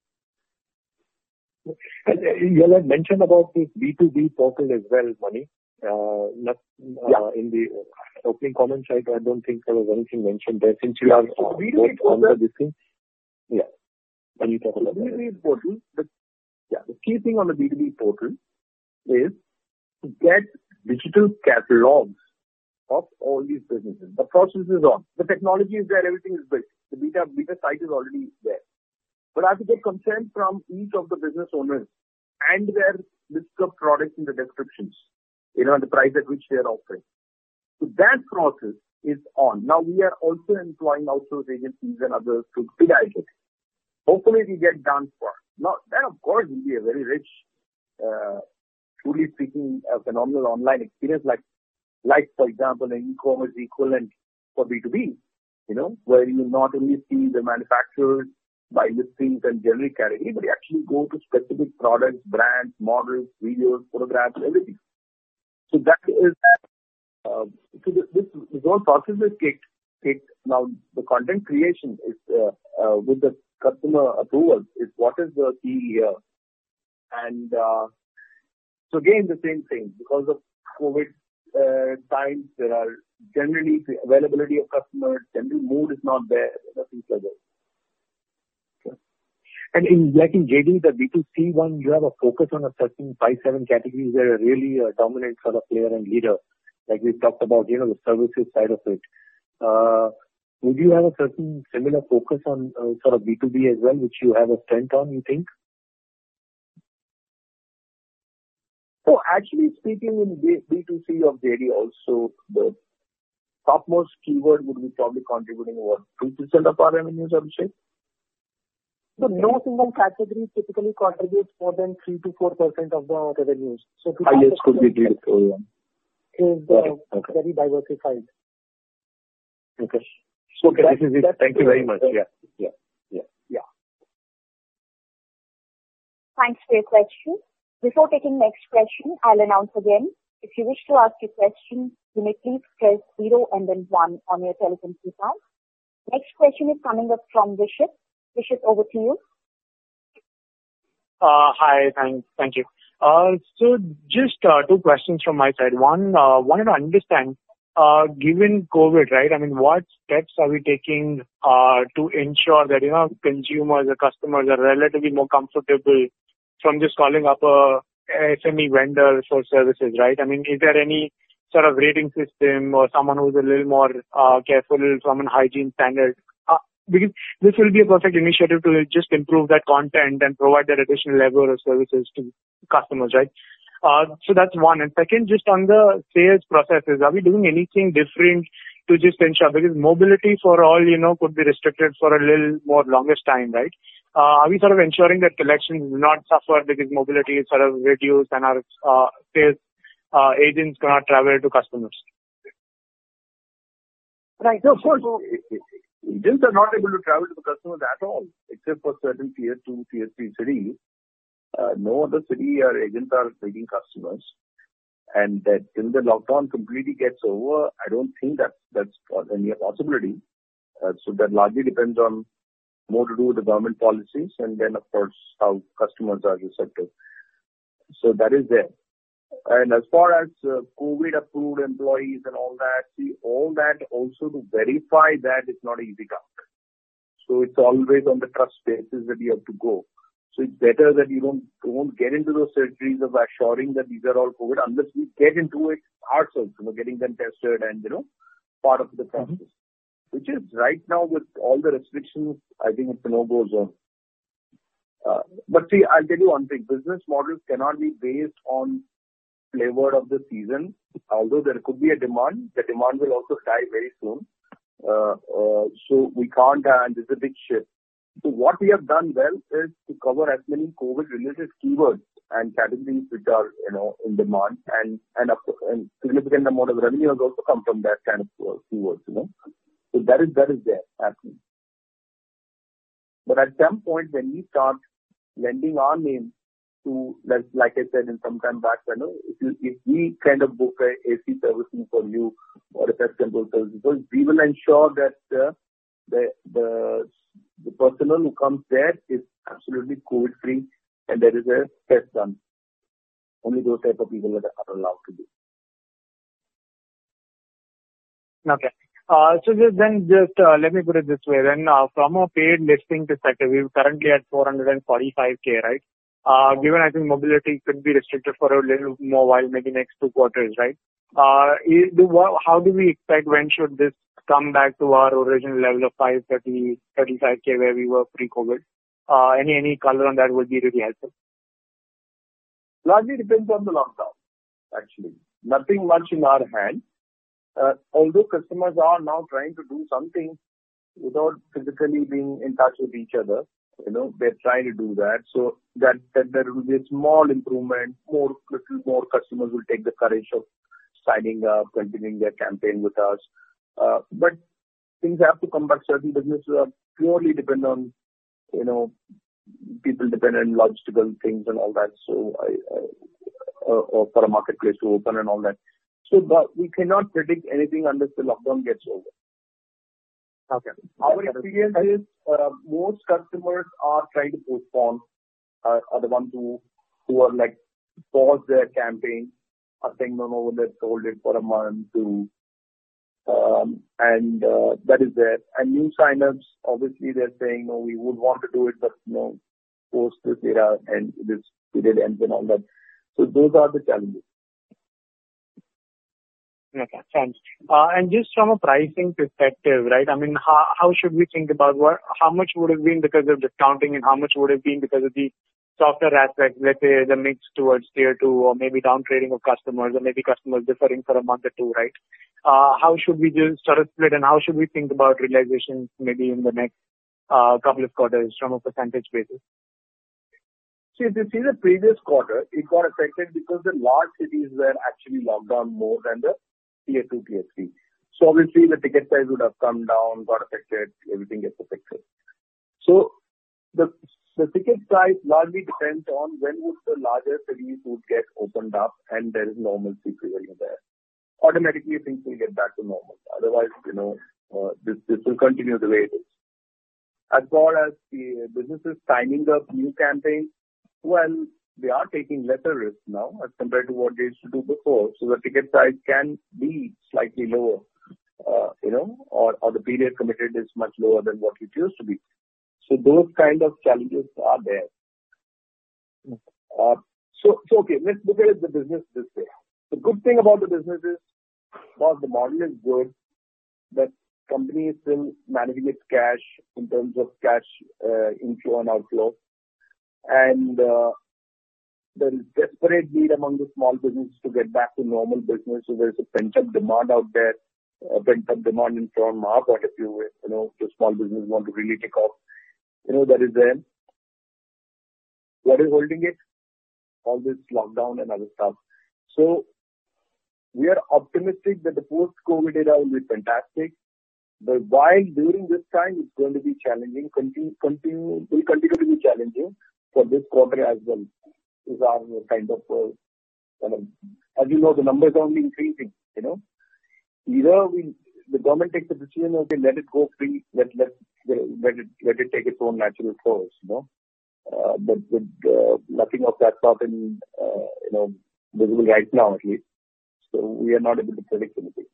And you had mentioned about this B two B portal as well, Mani. Uh, not, uh, yeah. In the opening comments, I, I don't think there was anything mentioned there. Since you yeah. are so uh, both on the this thing. Yeah. When you talk so about B two B that. portal, the, yeah, the key thing on the B two B portal is to get digital catalogs of all these businesses. The process is on. The technology is there. Everything is built. The beta beta site is already there. But I have to get consent from each of the business owners and their list of products in the descriptions, you know, and the price at which they are offering. So that process is on. Now we are also employing outsource agencies and others to expedite it. Hopefully we get done for. Now that of course will be a very rich, uh, truly speaking, a phenomenal online experience, like, like for example, an e-commerce equivalent for B two B, you know, where you not only see the manufacturers by listings and generic category, but you actually go to specific products, brands, models, videos, photographs, everything. So that is, uh, so this, this, this whole process is kicked, kicked. Now the content creation is, uh, uh, with the customer approval is what is the key here. And, uh, so again, the same thing, because of COVID uh, times, there are generally the availability of customers, generally mood is not there, things like that. And in, like in J D, the B two C one, you have a focus on a certain five, seven categories that are really a dominant sort of player and leader. Like we talked about, you know, the services side of it. Uh, would you have a certain similar focus on uh, sort of B two B as well, which you have a strength on, you think? So actually speaking, in B two C of J D also, the topmost keyword would be probably contributing what, two percent of our revenues, I would say. So no single category typically contributes more than three to four percent of the revenues. So highest could be three to four, yeah. Is uh, okay. very diversified. Okay. So okay, that, this is it. Thank you very much. Yeah. Yeah. Yeah. Yeah. Thanks for your question. Before taking next question, I'll announce again. If you wish to ask a question, you may please press zero and then one on your telephone keypad. Next question is coming up from Vishit. Vishit, over to you. Uh, hi, thank, thank you. Uh, so just uh, two questions from my side. One, uh, wanted to understand, uh, given COVID, right? I mean, what steps are we taking uh, to ensure that, you know, consumers or customers are relatively more comfortable from just calling up a S M E vendor for services, right? I mean, is there any sort of rating system or someone who's a little more uh, careful from a hygiene standard? Uh, because this will be a perfect initiative to just improve that content and provide that additional level of services to customers, right? Uh, so that's one. And second, just on the sales processes, are we doing anything different to just ensure, because mobility for all, you know, could be restricted for a little more longest time, right? Uh, are we sort of ensuring that collections do not suffer because mobility is sort of reduced and our uh, sales uh, agents cannot travel to customers? Right. No, of course. Agents are not able to travel to the customers at all, except for certain tier two, tier three cities. Uh, no other city or agents are taking customers. And that till the lockdown completely gets over, I don't think that that's any possibility. Uh, so that largely depends on more to do with the government policies and then, of course, how customers are receptive. So that is there. And as far as uh, COVID-approved employees and all that, see, all that also to verify that it's not an easy task. So it's always on the trust basis that you have to go. So it's better that you don't, don't get into those surgeries of assuring that these are all COVID unless we get into it ourselves, you know, getting them tested and, you know, part of the process. Mm-hmm. Which is right now with all the restrictions, I think it's a no-go zone. Uh, but see, I'll tell you one thing. Business models cannot be based on flavor of the season. Although there could be a demand, the demand will also die very soon. Uh, uh, so we can't, uh, and this is a big shift. So what we have done well is to cover as many COVID-related keywords and categories which are, you know, in demand, and and a and significant amount of revenue has also come from that kind of uh, keywords, you know. So that is that is there happening. But at some point when we start lending our name to, like, like I said in some time back, you know, if you, if we kind of book a A C servicing for you or a pest control service, we will ensure that uh, the the the personnel who comes there is absolutely COVID-free and there is a test done. Only those type of people that are allowed to do. Okay. Uh, so just then, just uh, let me put it this way. Then, uh, from a paid listing perspective, we're currently at four hundred forty-five K, right? Uh, given I think mobility could be restricted for a little more while, maybe next two quarters, right? Uh, is, do, how do we expect, when should this come back to our original level of five thirty, thirty-five K where we were pre-COVID? Uh, any, any color on that would be really helpful. Largely depends on the lockdown, actually. Nothing much in our hand. Uh, although customers are now trying to do something without physically being in touch with each other, you know, they're trying to do that. So that, that there will be a small improvement. More, little more customers will take the courage of signing up, continuing their campaign with us. Uh, but things have to come back. Certain businesses are purely depend on, you know, people depend on logistical things and all that. So, I, I, uh, or for a marketplace to open and all that. So, but we cannot predict anything unless the lockdown gets over. Okay. Our experience is uh, most customers are trying to postpone. Uh, are the ones who who are like pause their campaign, are saying no, no, let's hold it for a month to. Um, and uh, that is there. And new sign-ups, obviously, they're saying, no, we would want to do it, but you know, post this era and this period ends and all that. So those are the challenges. Okay, thanks. Uh, and just from a pricing perspective, right? I mean, how how should we think about what? How much would have been because of discounting, and how much would have been because of the softer aspects? Let's say the mix towards tier two, or maybe down trading of customers, or maybe customers differing for a month or two, right? Uh, how should we just sort of split, and how should we think about realizations maybe in the next uh, couple of quarters from a percentage basis? See, if you see the previous quarter, it got affected because the large cities were actually locked down more than the tier two, tier three. So obviously the ticket size would have come down, got affected, everything gets affected. So the the ticket size largely depends on when would the larger cities would get opened up and there is normalcy prevailing there. Automatically things will get back to normal. Otherwise, you know, uh, this this will continue the way it is. As far as the businesses signing up new campaigns, well, they are taking lesser risks now as compared to what they used to do before. So the ticket size can be slightly lower, uh, you know, or, or the period committed is much lower than what it used to be. So those kind of challenges are there. Uh, so, so, okay, let's look at the business this way. The good thing about the business is, while the model is good, that company is still managing its cash in terms of cash uh, inflow and outflow. And uh, there is desperate need among the small businesses to get back to normal business. So there's a pent-up demand out there, a pent-up demand in from our point of view. You know, the small business want to really take off. You know, that is there. What is holding it? All this lockdown and other stuff. So we are optimistic that the post-COVID era will be fantastic. But while during this time it's going to be challenging, continue, continue, will continue to be challenging. for this quarter as well is our kind of, uh, kind of, as you know, the numbers are only increasing, you know. Either we, the government takes the decision, okay, let it go free, let, let, let it, let it take its own natural course, you know. Uh, but with uh, nothing of that sort in, uh, you know, visible right now at least. So we are not able to predict anything.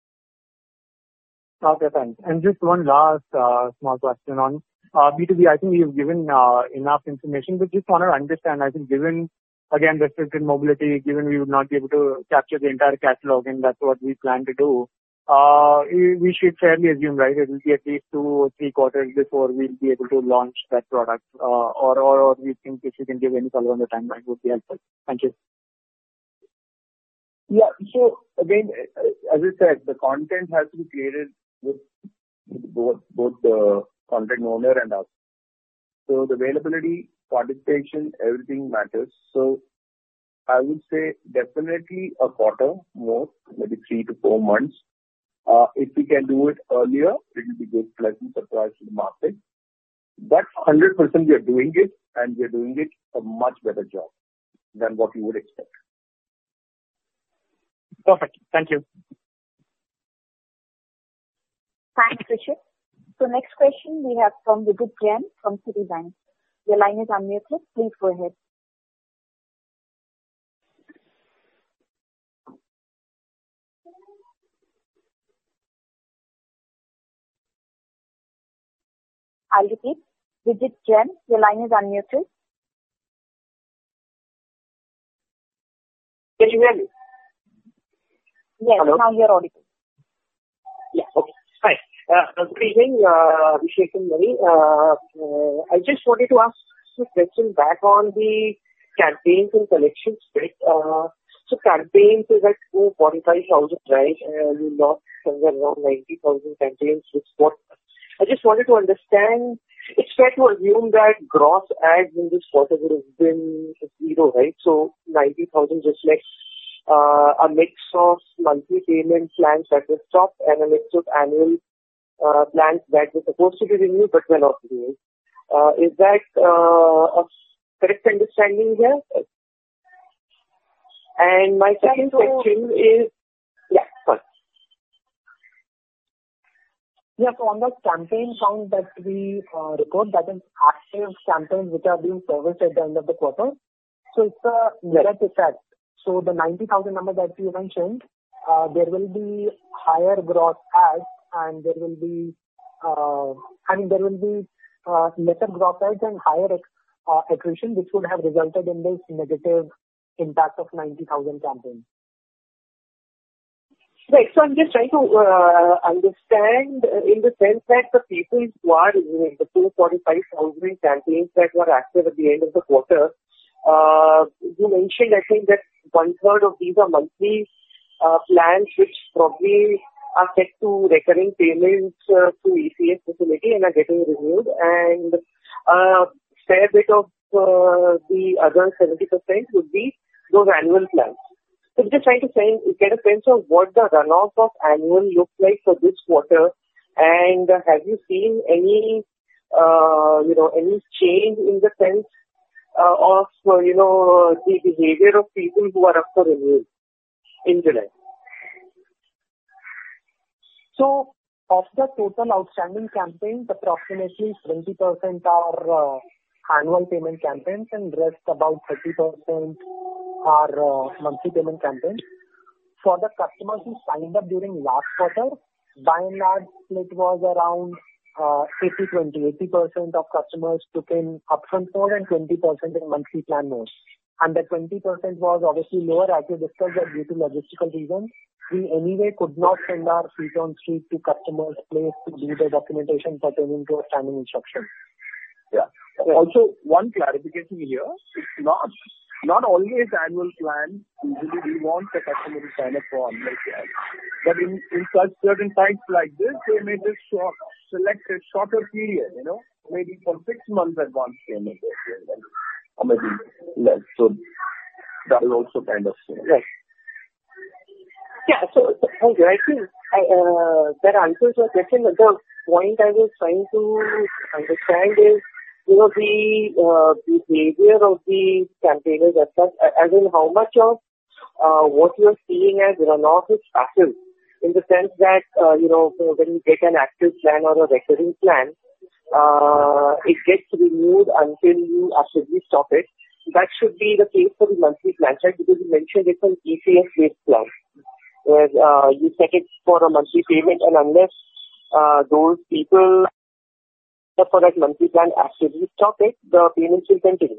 Okay, thanks. And just one last uh, small question on uh, B two B. I think you've given uh, enough information, but just want to understand, I think given, again, restricted mobility, given we would not be able to capture the entire catalog, and that's what we plan to do, uh, we should fairly assume, right, it will be at least two or three quarters before we'll be able to launch that product, uh, or, or, or we think if you can give any color on the timeline would be helpful. Thank you. Yeah, so again, as I said, the content has to be created with both, both the content owner and us. So the availability, participation, everything matters. So I would say definitely a quarter more, maybe three to four months. Uh, if we can do it earlier, it will be good, pleasant surprise to the market. But one hundred percent we are doing it, and we are doing it a much better job than what you would expect. Perfect. Thank you. Thanks, Richard. So next question we have from Vidit Jain from Citibank. Your line is unmuted. Please go ahead. I'll repeat. Vidit Jain, your line is unmuted. Can you hear me? Yes, Hello? Now you're audible. Yeah, okay. Hi. Uh, good evening, uh, Abhishek and Mani. Uh, uh, I just wanted to ask a question back on the campaigns and collections bit. Uh, so campaigns is at two hundred forty-five thousand, right? And you lost somewhere around ninety thousand campaigns this quarter. I just wanted to understand, it's fair to assume that gross ads in this quarter would have been zero, right? So ninety thousand just like uh, a mix of monthly payment plans that were stopped and a mix of annual uh, plans that were supposed to be renewed but were not renewed. Uh, is that uh, a correct understanding here? And my second so, question is, yeah, sorry. Yeah, so on the campaign count that we uh, record, that is active campaigns which are being serviced at the end of the quarter. So it's a net effect. So the ninety thousand number that you mentioned, uh, there will be higher gross ads and there will be, uh, I mean, there will be uh, lesser gross ads and higher uh, attrition, which would have resulted in this negative impact of ninety thousand campaigns. Right. So I'm just trying to uh, understand uh, in the sense that the people who are in the two hundred forty-five thousand campaigns that were active at the end of the quarter, uh, you mentioned, I think, that one third of these are monthly uh, plans which probably are set to recurring payments uh, through E C S facility and are getting renewed, and a uh, fair bit of uh, the other seventy percent would be those annual plans. So just trying to say, get a sense of what the runoff of annual looks like for this quarter, and uh, have you seen any, uh, you know, any change in the sense uh, of, uh, you know, the behavior of people who are up for renewal in July? So of the total outstanding campaigns, approximately twenty percent are uh, annual payment campaigns and rest about thirty percent are uh, monthly payment campaigns. For the customers who signed up during last quarter, by and large, split was around uh, eighty twenty. eighty percent of customers took in upfront mode and twenty percent in monthly plan mode. And the twenty percent was obviously lower, as we discussed, that due to logistical reasons. We anyway could not send our feet on street to customers' place to do the documentation pertaining to a standing instruction. Yeah. Also, one clarification here, it's not not always annual plans. Usually we want the customer to sign up for annual plans. But in, in such certain times like this, they may just short, select a shorter period, you know, maybe for six months advance payment or maybe less. So that is also kind of, you know, right. Yeah, so thank you. I think I, uh, that answers your question. The point I was trying to understand is, you know, the uh, behavior of the campaigners as such, as in how much of uh, what you're seeing as runoff is passive, in the sense that, uh, you know, when you get an active plan or a recurring plan, uh, it gets renewed until you actively stop it. That should be the case for the monthly plan, right? Because you mentioned it's an E C S-based plan, where uh, you set it for a monthly payment, and unless uh, those people for that monthly plan actively stop it, the payments will continue.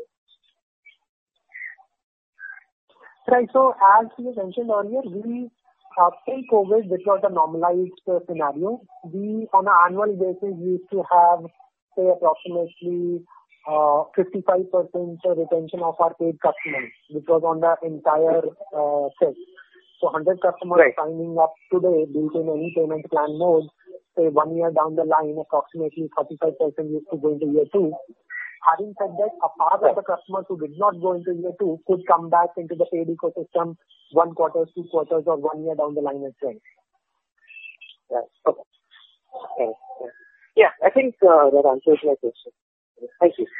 Right. So as you mentioned earlier, we uh, pre-COVID, which was a normalized uh, scenario, we on an annual basis used to have, say, approximately uh, fifty-five percent retention of our paid customers, which was on the entire uh, set. So one hundred customers right. signing up today built in any payment plan mode, say one year down the line, approximately thirty-five percent used to go into year two. Having said that, a part of the customers who did not go into year two could come back into the paid ecosystem one quarter, two quarters, or one year down the line as well. Yes. Okay. Okay. Yeah, I think uh, that answers my question. Thank you.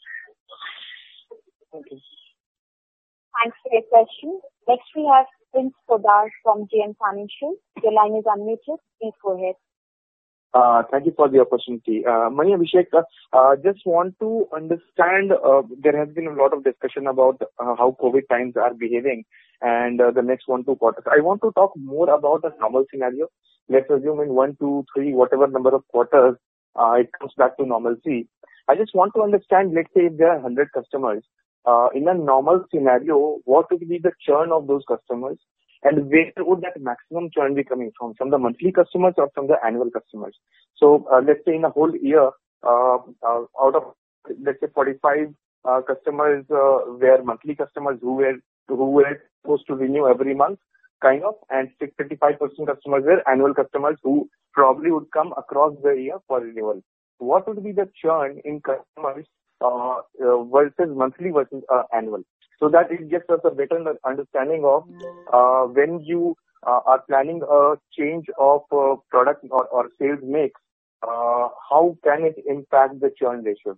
Thank you. Thanks for your question. Next we have Prince Podar from J M Financial. Your line is unmuted. Please go ahead. Uh, thank you for the opportunity. Uh, Mani Abhishek, uh, just want to understand, uh, there has been a lot of discussion about uh, how COVID times are behaving and uh, the next one, two quarters. I want to talk more about a normal scenario. Let's assume in one, two, three, whatever number of quarters, uh, it comes back to normalcy. I just want to understand, let's say if there are one hundred customers, uh, in a normal scenario, what would be the churn of those customers? And where would that maximum churn be coming from? From the monthly customers or from the annual customers? So uh, let's say in a whole year, uh, uh, out of let's say forty-five uh, customers uh, were monthly customers who were who were supposed to renew every month, kind of, and fifty-five percent customers were annual customers who probably would come across the year for renewal. What would be the churn in customers uh, uh, versus monthly versus uh, annual? So that it gives us a better understanding of uh, when you uh, are planning a change of uh, product or, or sales mix, uh, how can it impact the churn ratio?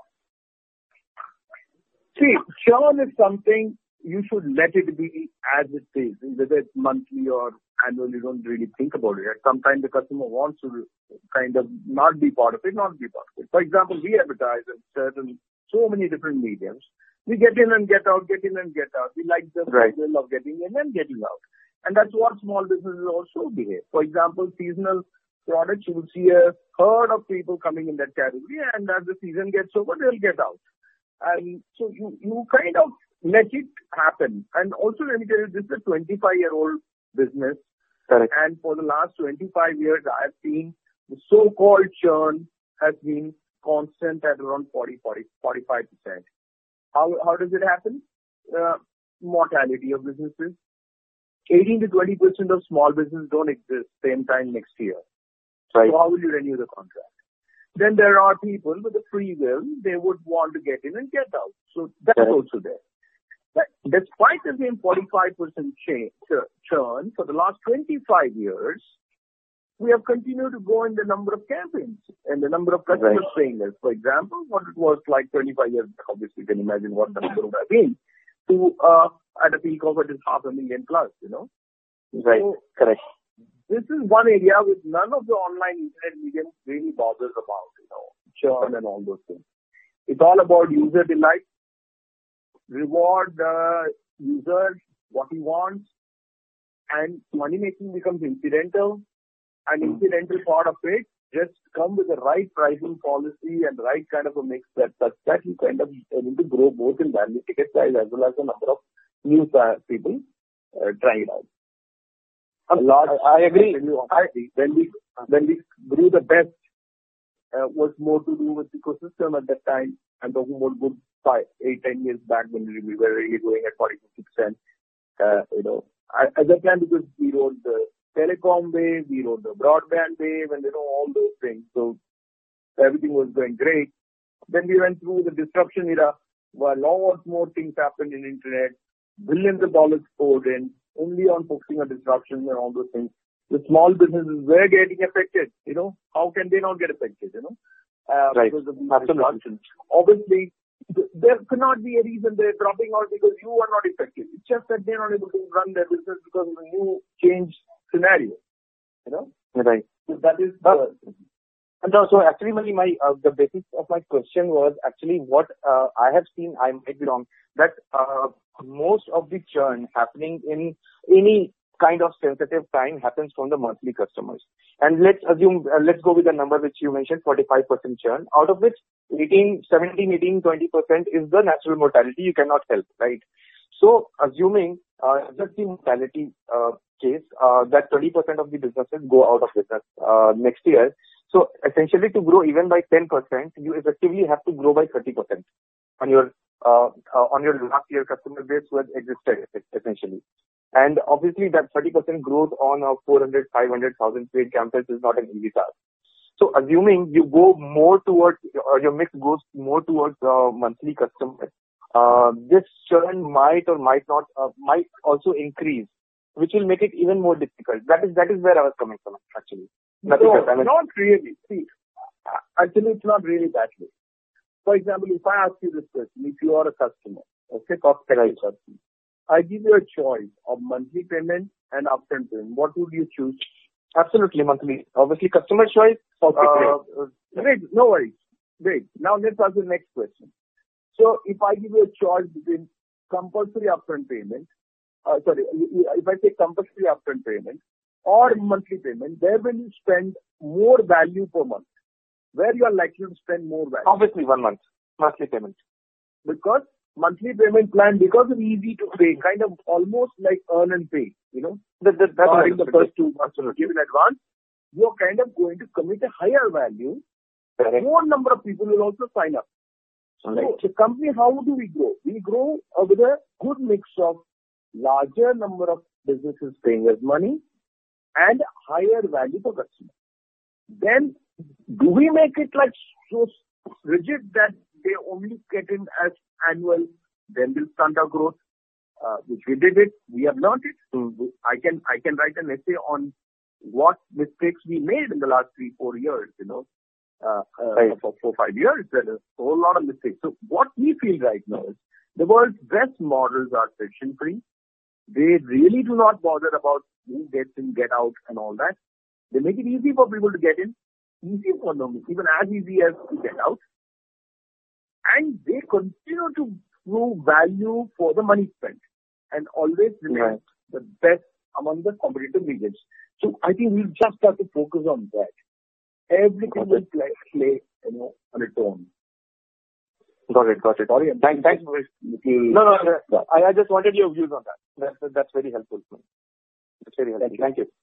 See, churn is something you should let it be as it is, whether it's monthly or annual. You don't really think about it. Sometimes the customer wants to kind of not be part of it, not be part of it. For example, we advertise in certain so many different mediums. We get in and get out, get in and get out. We like the right. thrill of getting in and getting out. And that's what small businesses also behave. For example, seasonal products, you will see a herd of people coming in that category, and as the season gets over, they'll get out. And so you, you kind of let it happen. And also, let me tell you, this is a twenty-five-year-old business. Correct. And for the last twenty-five years, I have seen the so-called churn has been constant at around forty, forty, forty-five percent. How how does it happen? Uh, mortality of businesses. eighteen to twenty percent of small businesses don't exist same time next year. Right. So how will you renew the contract? Then there are people with a free will. They would want to get in and get out. So that's right. also there. But despite the same forty-five percent churn for the last twenty-five years, we have continued to go in the number of campaigns and the number of customers right. paying us. For example, what it was like twenty-five years back, obviously you can imagine what the number would have been, to uh, at a peak of it is half a million plus, you know. Right, so, correct. This is one area which none of the online internet mediums really bothers about, you know, churn and all those things. It's all about user delight, reward the user what he wants, and money making becomes incidental. An incidental part of it just come with the right pricing policy and the right kind of a mix that such that you kind of able to grow both in value ticket size as well as the number of new uh, people uh, trying it out. A lot. I, I agree. Honestly, when we when we grew the best uh, was more to do with ecosystem at that time. I'm talking about good five, eight, ten years back when we were really going at forty, fifty percent. Uh, you know, at that time because we rode the telecom wave, we rode the broadband wave, and you know all those things. So everything was going great. Then we went through the disruption era, where lots more things happened in internet. Billions of dollars poured in only on focusing on disruption and all those things. The small businesses were getting affected. You know, how can they not get affected? You know, uh, right. because of these Absolutely. restrictions. Obviously, th- there cannot be a reason they're dropping out because you are not effective. It's just that they're not able to run their business because of the new change scenario. You know? Right. So that is But- the... And so, so actually, my, my uh, the basis of my question was actually what uh, I have seen, I might be wrong, that uh, most of the churn happening in any kind of sensitive time happens from the monthly customers. And let's assume, uh, let's go with the number which you mentioned, forty-five percent churn, out of which eighteen, seventeen, eighteen, twenty percent is the natural mortality you cannot help, right? So, assuming uh, just the mortality uh, case, uh, that twenty percent of the businesses go out of business uh, next year. So essentially, to grow even by ten percent, you effectively have to grow by thirty percent on your uh, uh, on your last year customer base who has existed essentially. And obviously, that thirty percent growth on a four hundred, five hundred thousand paid campus is not an easy task. So assuming you go more towards, or your mix goes more towards uh, monthly customers, uh, this churn might or might not uh, might also increase, which will make it even more difficult. That is that is where I was coming from actually. No, I mean, not really. See, actually, it's not really that way. For example, if I ask you this question, if you are a customer, okay, prospective customer, I give you a choice of monthly payment and upfront payment. What would you choose? Absolutely monthly. Obviously, customer choice. Okay, uh, great. Great. No worries. Great. Now let's ask the next question. So, if I give you a choice between compulsory upfront payment, uh, sorry, if I say compulsory upfront payment or monthly payment, where will you spend more value per month? Where you are likely to spend more value? Obviously, one month monthly payment. Because monthly payment plan, because it's easy to pay, kind of almost like earn and pay, you know. That, that, that's Starting the first two months, Absolutely. give in advance, you're kind of going to commit a higher value. Correct. More number of people will also sign up. Right. So, the company, how do we grow? We grow uh, with a good mix of larger number of businesses paying us money and higher value per customer. Then, do we make it like so rigid that they only get in as annual, then we'll stunt our growth, uh, which we did it. We have learned it. Mm-hmm. I can I can write an essay on what mistakes we made in the last three, four years, you know, uh, uh, right. for four, five years. There is a whole lot of mistakes. So what we feel right now is the world's best models are friction-free. They really do not bother about who gets in, get out and all that. They make it easy for people to get in, easy for them, even as easy as to get out. And they continue to prove value for the money spent and always remain right. the best among the competitive regions. So I think we just have to focus on that. Everything will play, play you know, on its own. Got it, got it. Sorry, thanks, thanks. No, no, no. I, I just wanted your views on that. That's, that's very helpful. That's very helpful. Thank you.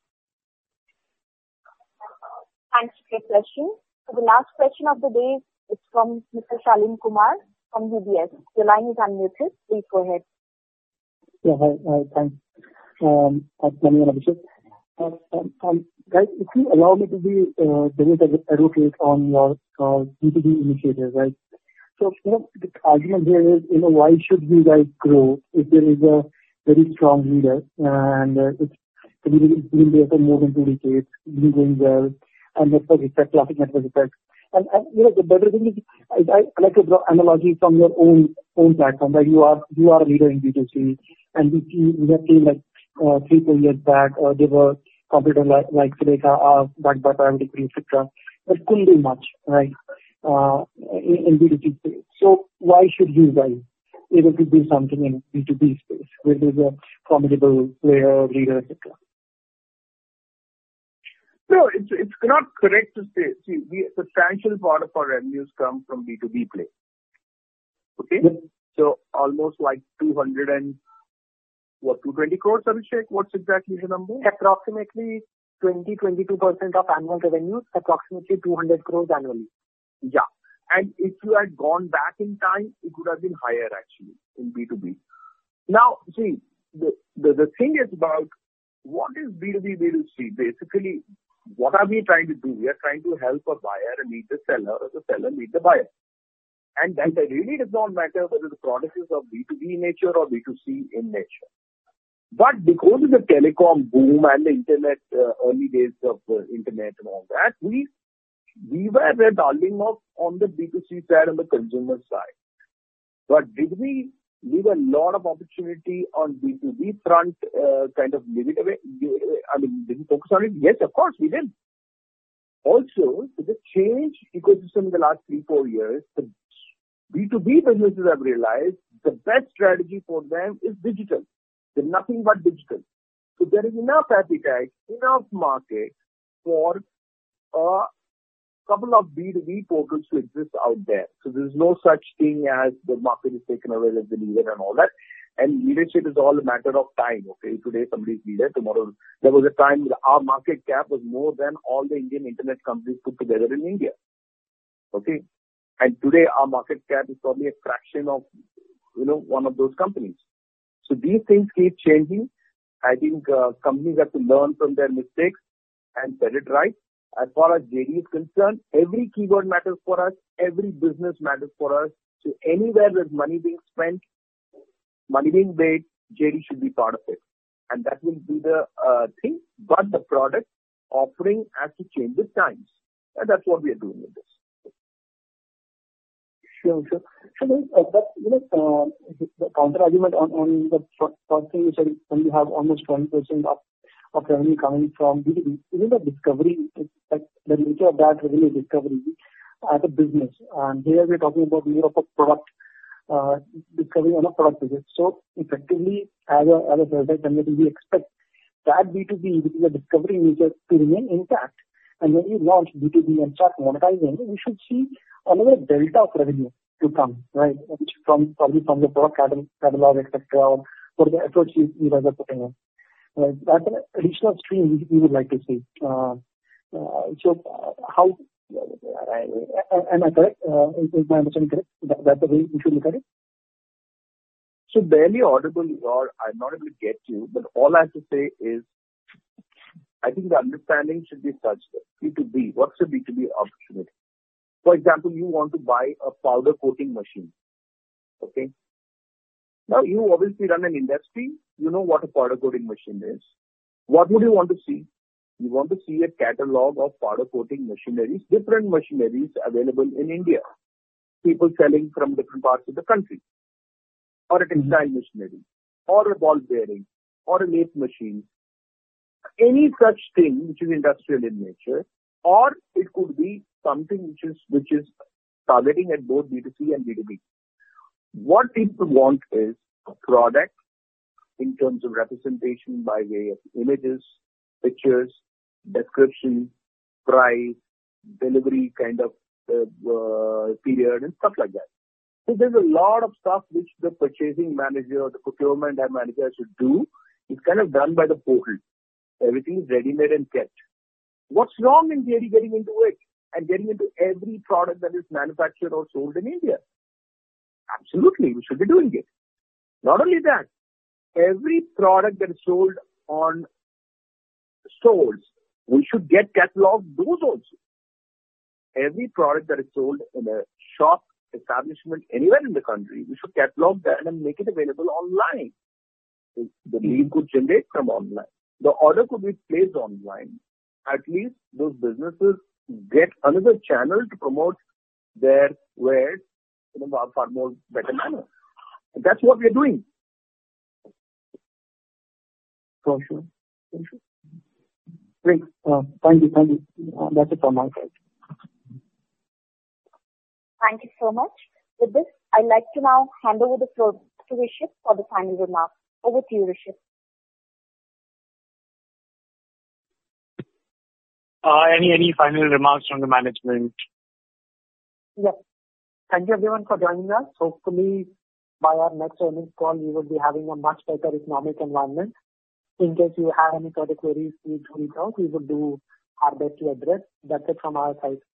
Thanks for your question. So the last question of the day is from Mister Shaleen Kumar from U B S. Your line is unmuted. Please go ahead. Yeah, hi, uh, thanks. Um, uh, um, um, guys, if you allow me to be uh, devil's advocate on your uh, B two B initiatives, right? So, you know, the argument here is, you know, why should you guys grow if there is a very strong leader and uh, it's been there for more than two decades, been going well, and network effect, classic network effect. And, and you know, the better thing is, I, I like to draw analogy from your own own platform, that you are you are a leader in B two C, and we see, we have seen like uh, three four years back, uh, there were competitors like like Seleka, uh, backed by private equity, et cetera, but couldn't do much, right? Uh, in, in B two C space. So why should you guys able to do something in B two B space where there's a formidable player, leader, et cetera? No, it's it's not correct to say. See, the substantial part of our revenues come from B two B play. Okay, yep. So almost like two hundred and what two twenty crores, Abhishek? What's exactly the number? Approximately twenty to twenty-two percent of annual revenues, approximately two hundred crores annually. Yeah, and if you had gone back in time, it would have been higher actually in B two B. Now, see, the the, the thing is about what is B two B, B two C? Basically, what are we trying to do? We are trying to help a buyer meet the seller or the seller meet the buyer. And that really does not matter whether the product is of B two B nature or B two C in nature. But because of the telecom boom and the internet, uh, early days of uh, internet and all that, we we were the darling of on the B two C side, on the consumer side. But did we leave a lot of opportunity on B two B front, uh, kind of leave it away? I mean, did we focus on it? Yes, of course, we did. Also, with the change ecosystem in the last three, four years, the B two B businesses have realized the best strategy for them is digital. There's nothing but digital. So there is enough appetite, enough market for a couple of B two B portals to exist out there. So there's no such thing as the market is taken away as the leader and all that. And leadership is all a matter of time. Okay, today somebody's leader, tomorrow. There was a time that our market cap was more than all the Indian internet companies put together in India. Okay, and today our market cap is probably a fraction of, you know, one of those companies. So these things keep changing. I think uh, companies have to learn from their mistakes and set it right. As far as J D is concerned, every keyword matters for us. Every business matters for us. So anywhere there's money being spent, money being made, J D should be part of it. And that will be the uh, thing. But the product offering has to change with times. And that's what we are doing with this. Sure, sure. So, uh, but, you know, uh, the counter argument on, on the first thing you said, when you have almost twenty percent of, of revenue coming from B two B, even the discovery, like the nature of that revenue discovery as a business. And here we're talking about more of a product, uh, discovery on a product basis. So effectively, as a, as a service company, we expect that B two B, which is a discovery nature, to remain intact. And when you launch B two B and start monetizing, we should see another delta of revenue to come, right? Which from probably from the product catalog, catalog et cetera, or for the efforts you, you guys are putting in. Right? That's an additional stream we, we would like to see. Uh, uh, so, uh, how uh, am I correct? Uh, is my understanding correct? That, that's the way we should look at it. So barely audible, or I'm not able to get you. But all I have to say is, I think the understanding should be such that B two B, what's a B two B opportunity? For example, you want to buy a powder coating machine. Okay. Now you obviously run an industry. You know what a powder coating machine is. What would you want to see? You want to see a catalog of powder coating machineries, different machineries available in India. People selling from different parts of the country. Or a textile mm-hmm. machinery. Or a ball bearing. Or a lathe machine. Any such thing which is industrial in nature, or it could be something which is which is targeting at both B two C and B two B. What people want is a product in terms of representation by way of images, pictures, description, price, delivery kind of uh, uh, period and stuff like that. So there's a lot of stuff which the purchasing manager or the procurement manager should do. It's kind of done by the portal. Everything is ready-made and kept. What's wrong in J D getting into it and getting into every product that is manufactured or sold in India? Absolutely, we should be doing it. Not only that, every product that is sold on stores, we should get catalog those also. Every product that is sold in a shop, establishment, anywhere in the country, we should catalog that and make it available online. The lead could generate from online. The order could be placed online. At least those businesses get another channel to promote their wares in a far, far more better manner. And that's what we're doing. For sure. For sure. Great. Uh, thank you. Thank you. Uh, that's it from my side. Thank you so much. With this, I'd like to now hand over the floor to Rishabh for the final remarks. Over to you, Rishabh. Uh, any any final remarks from the management? Yes. Thank you everyone for joining us. Hopefully, by our next earnings call, we will be having a much better economic environment. In case you have any further queries, please reach out. We will do our best to address. That's it from our side.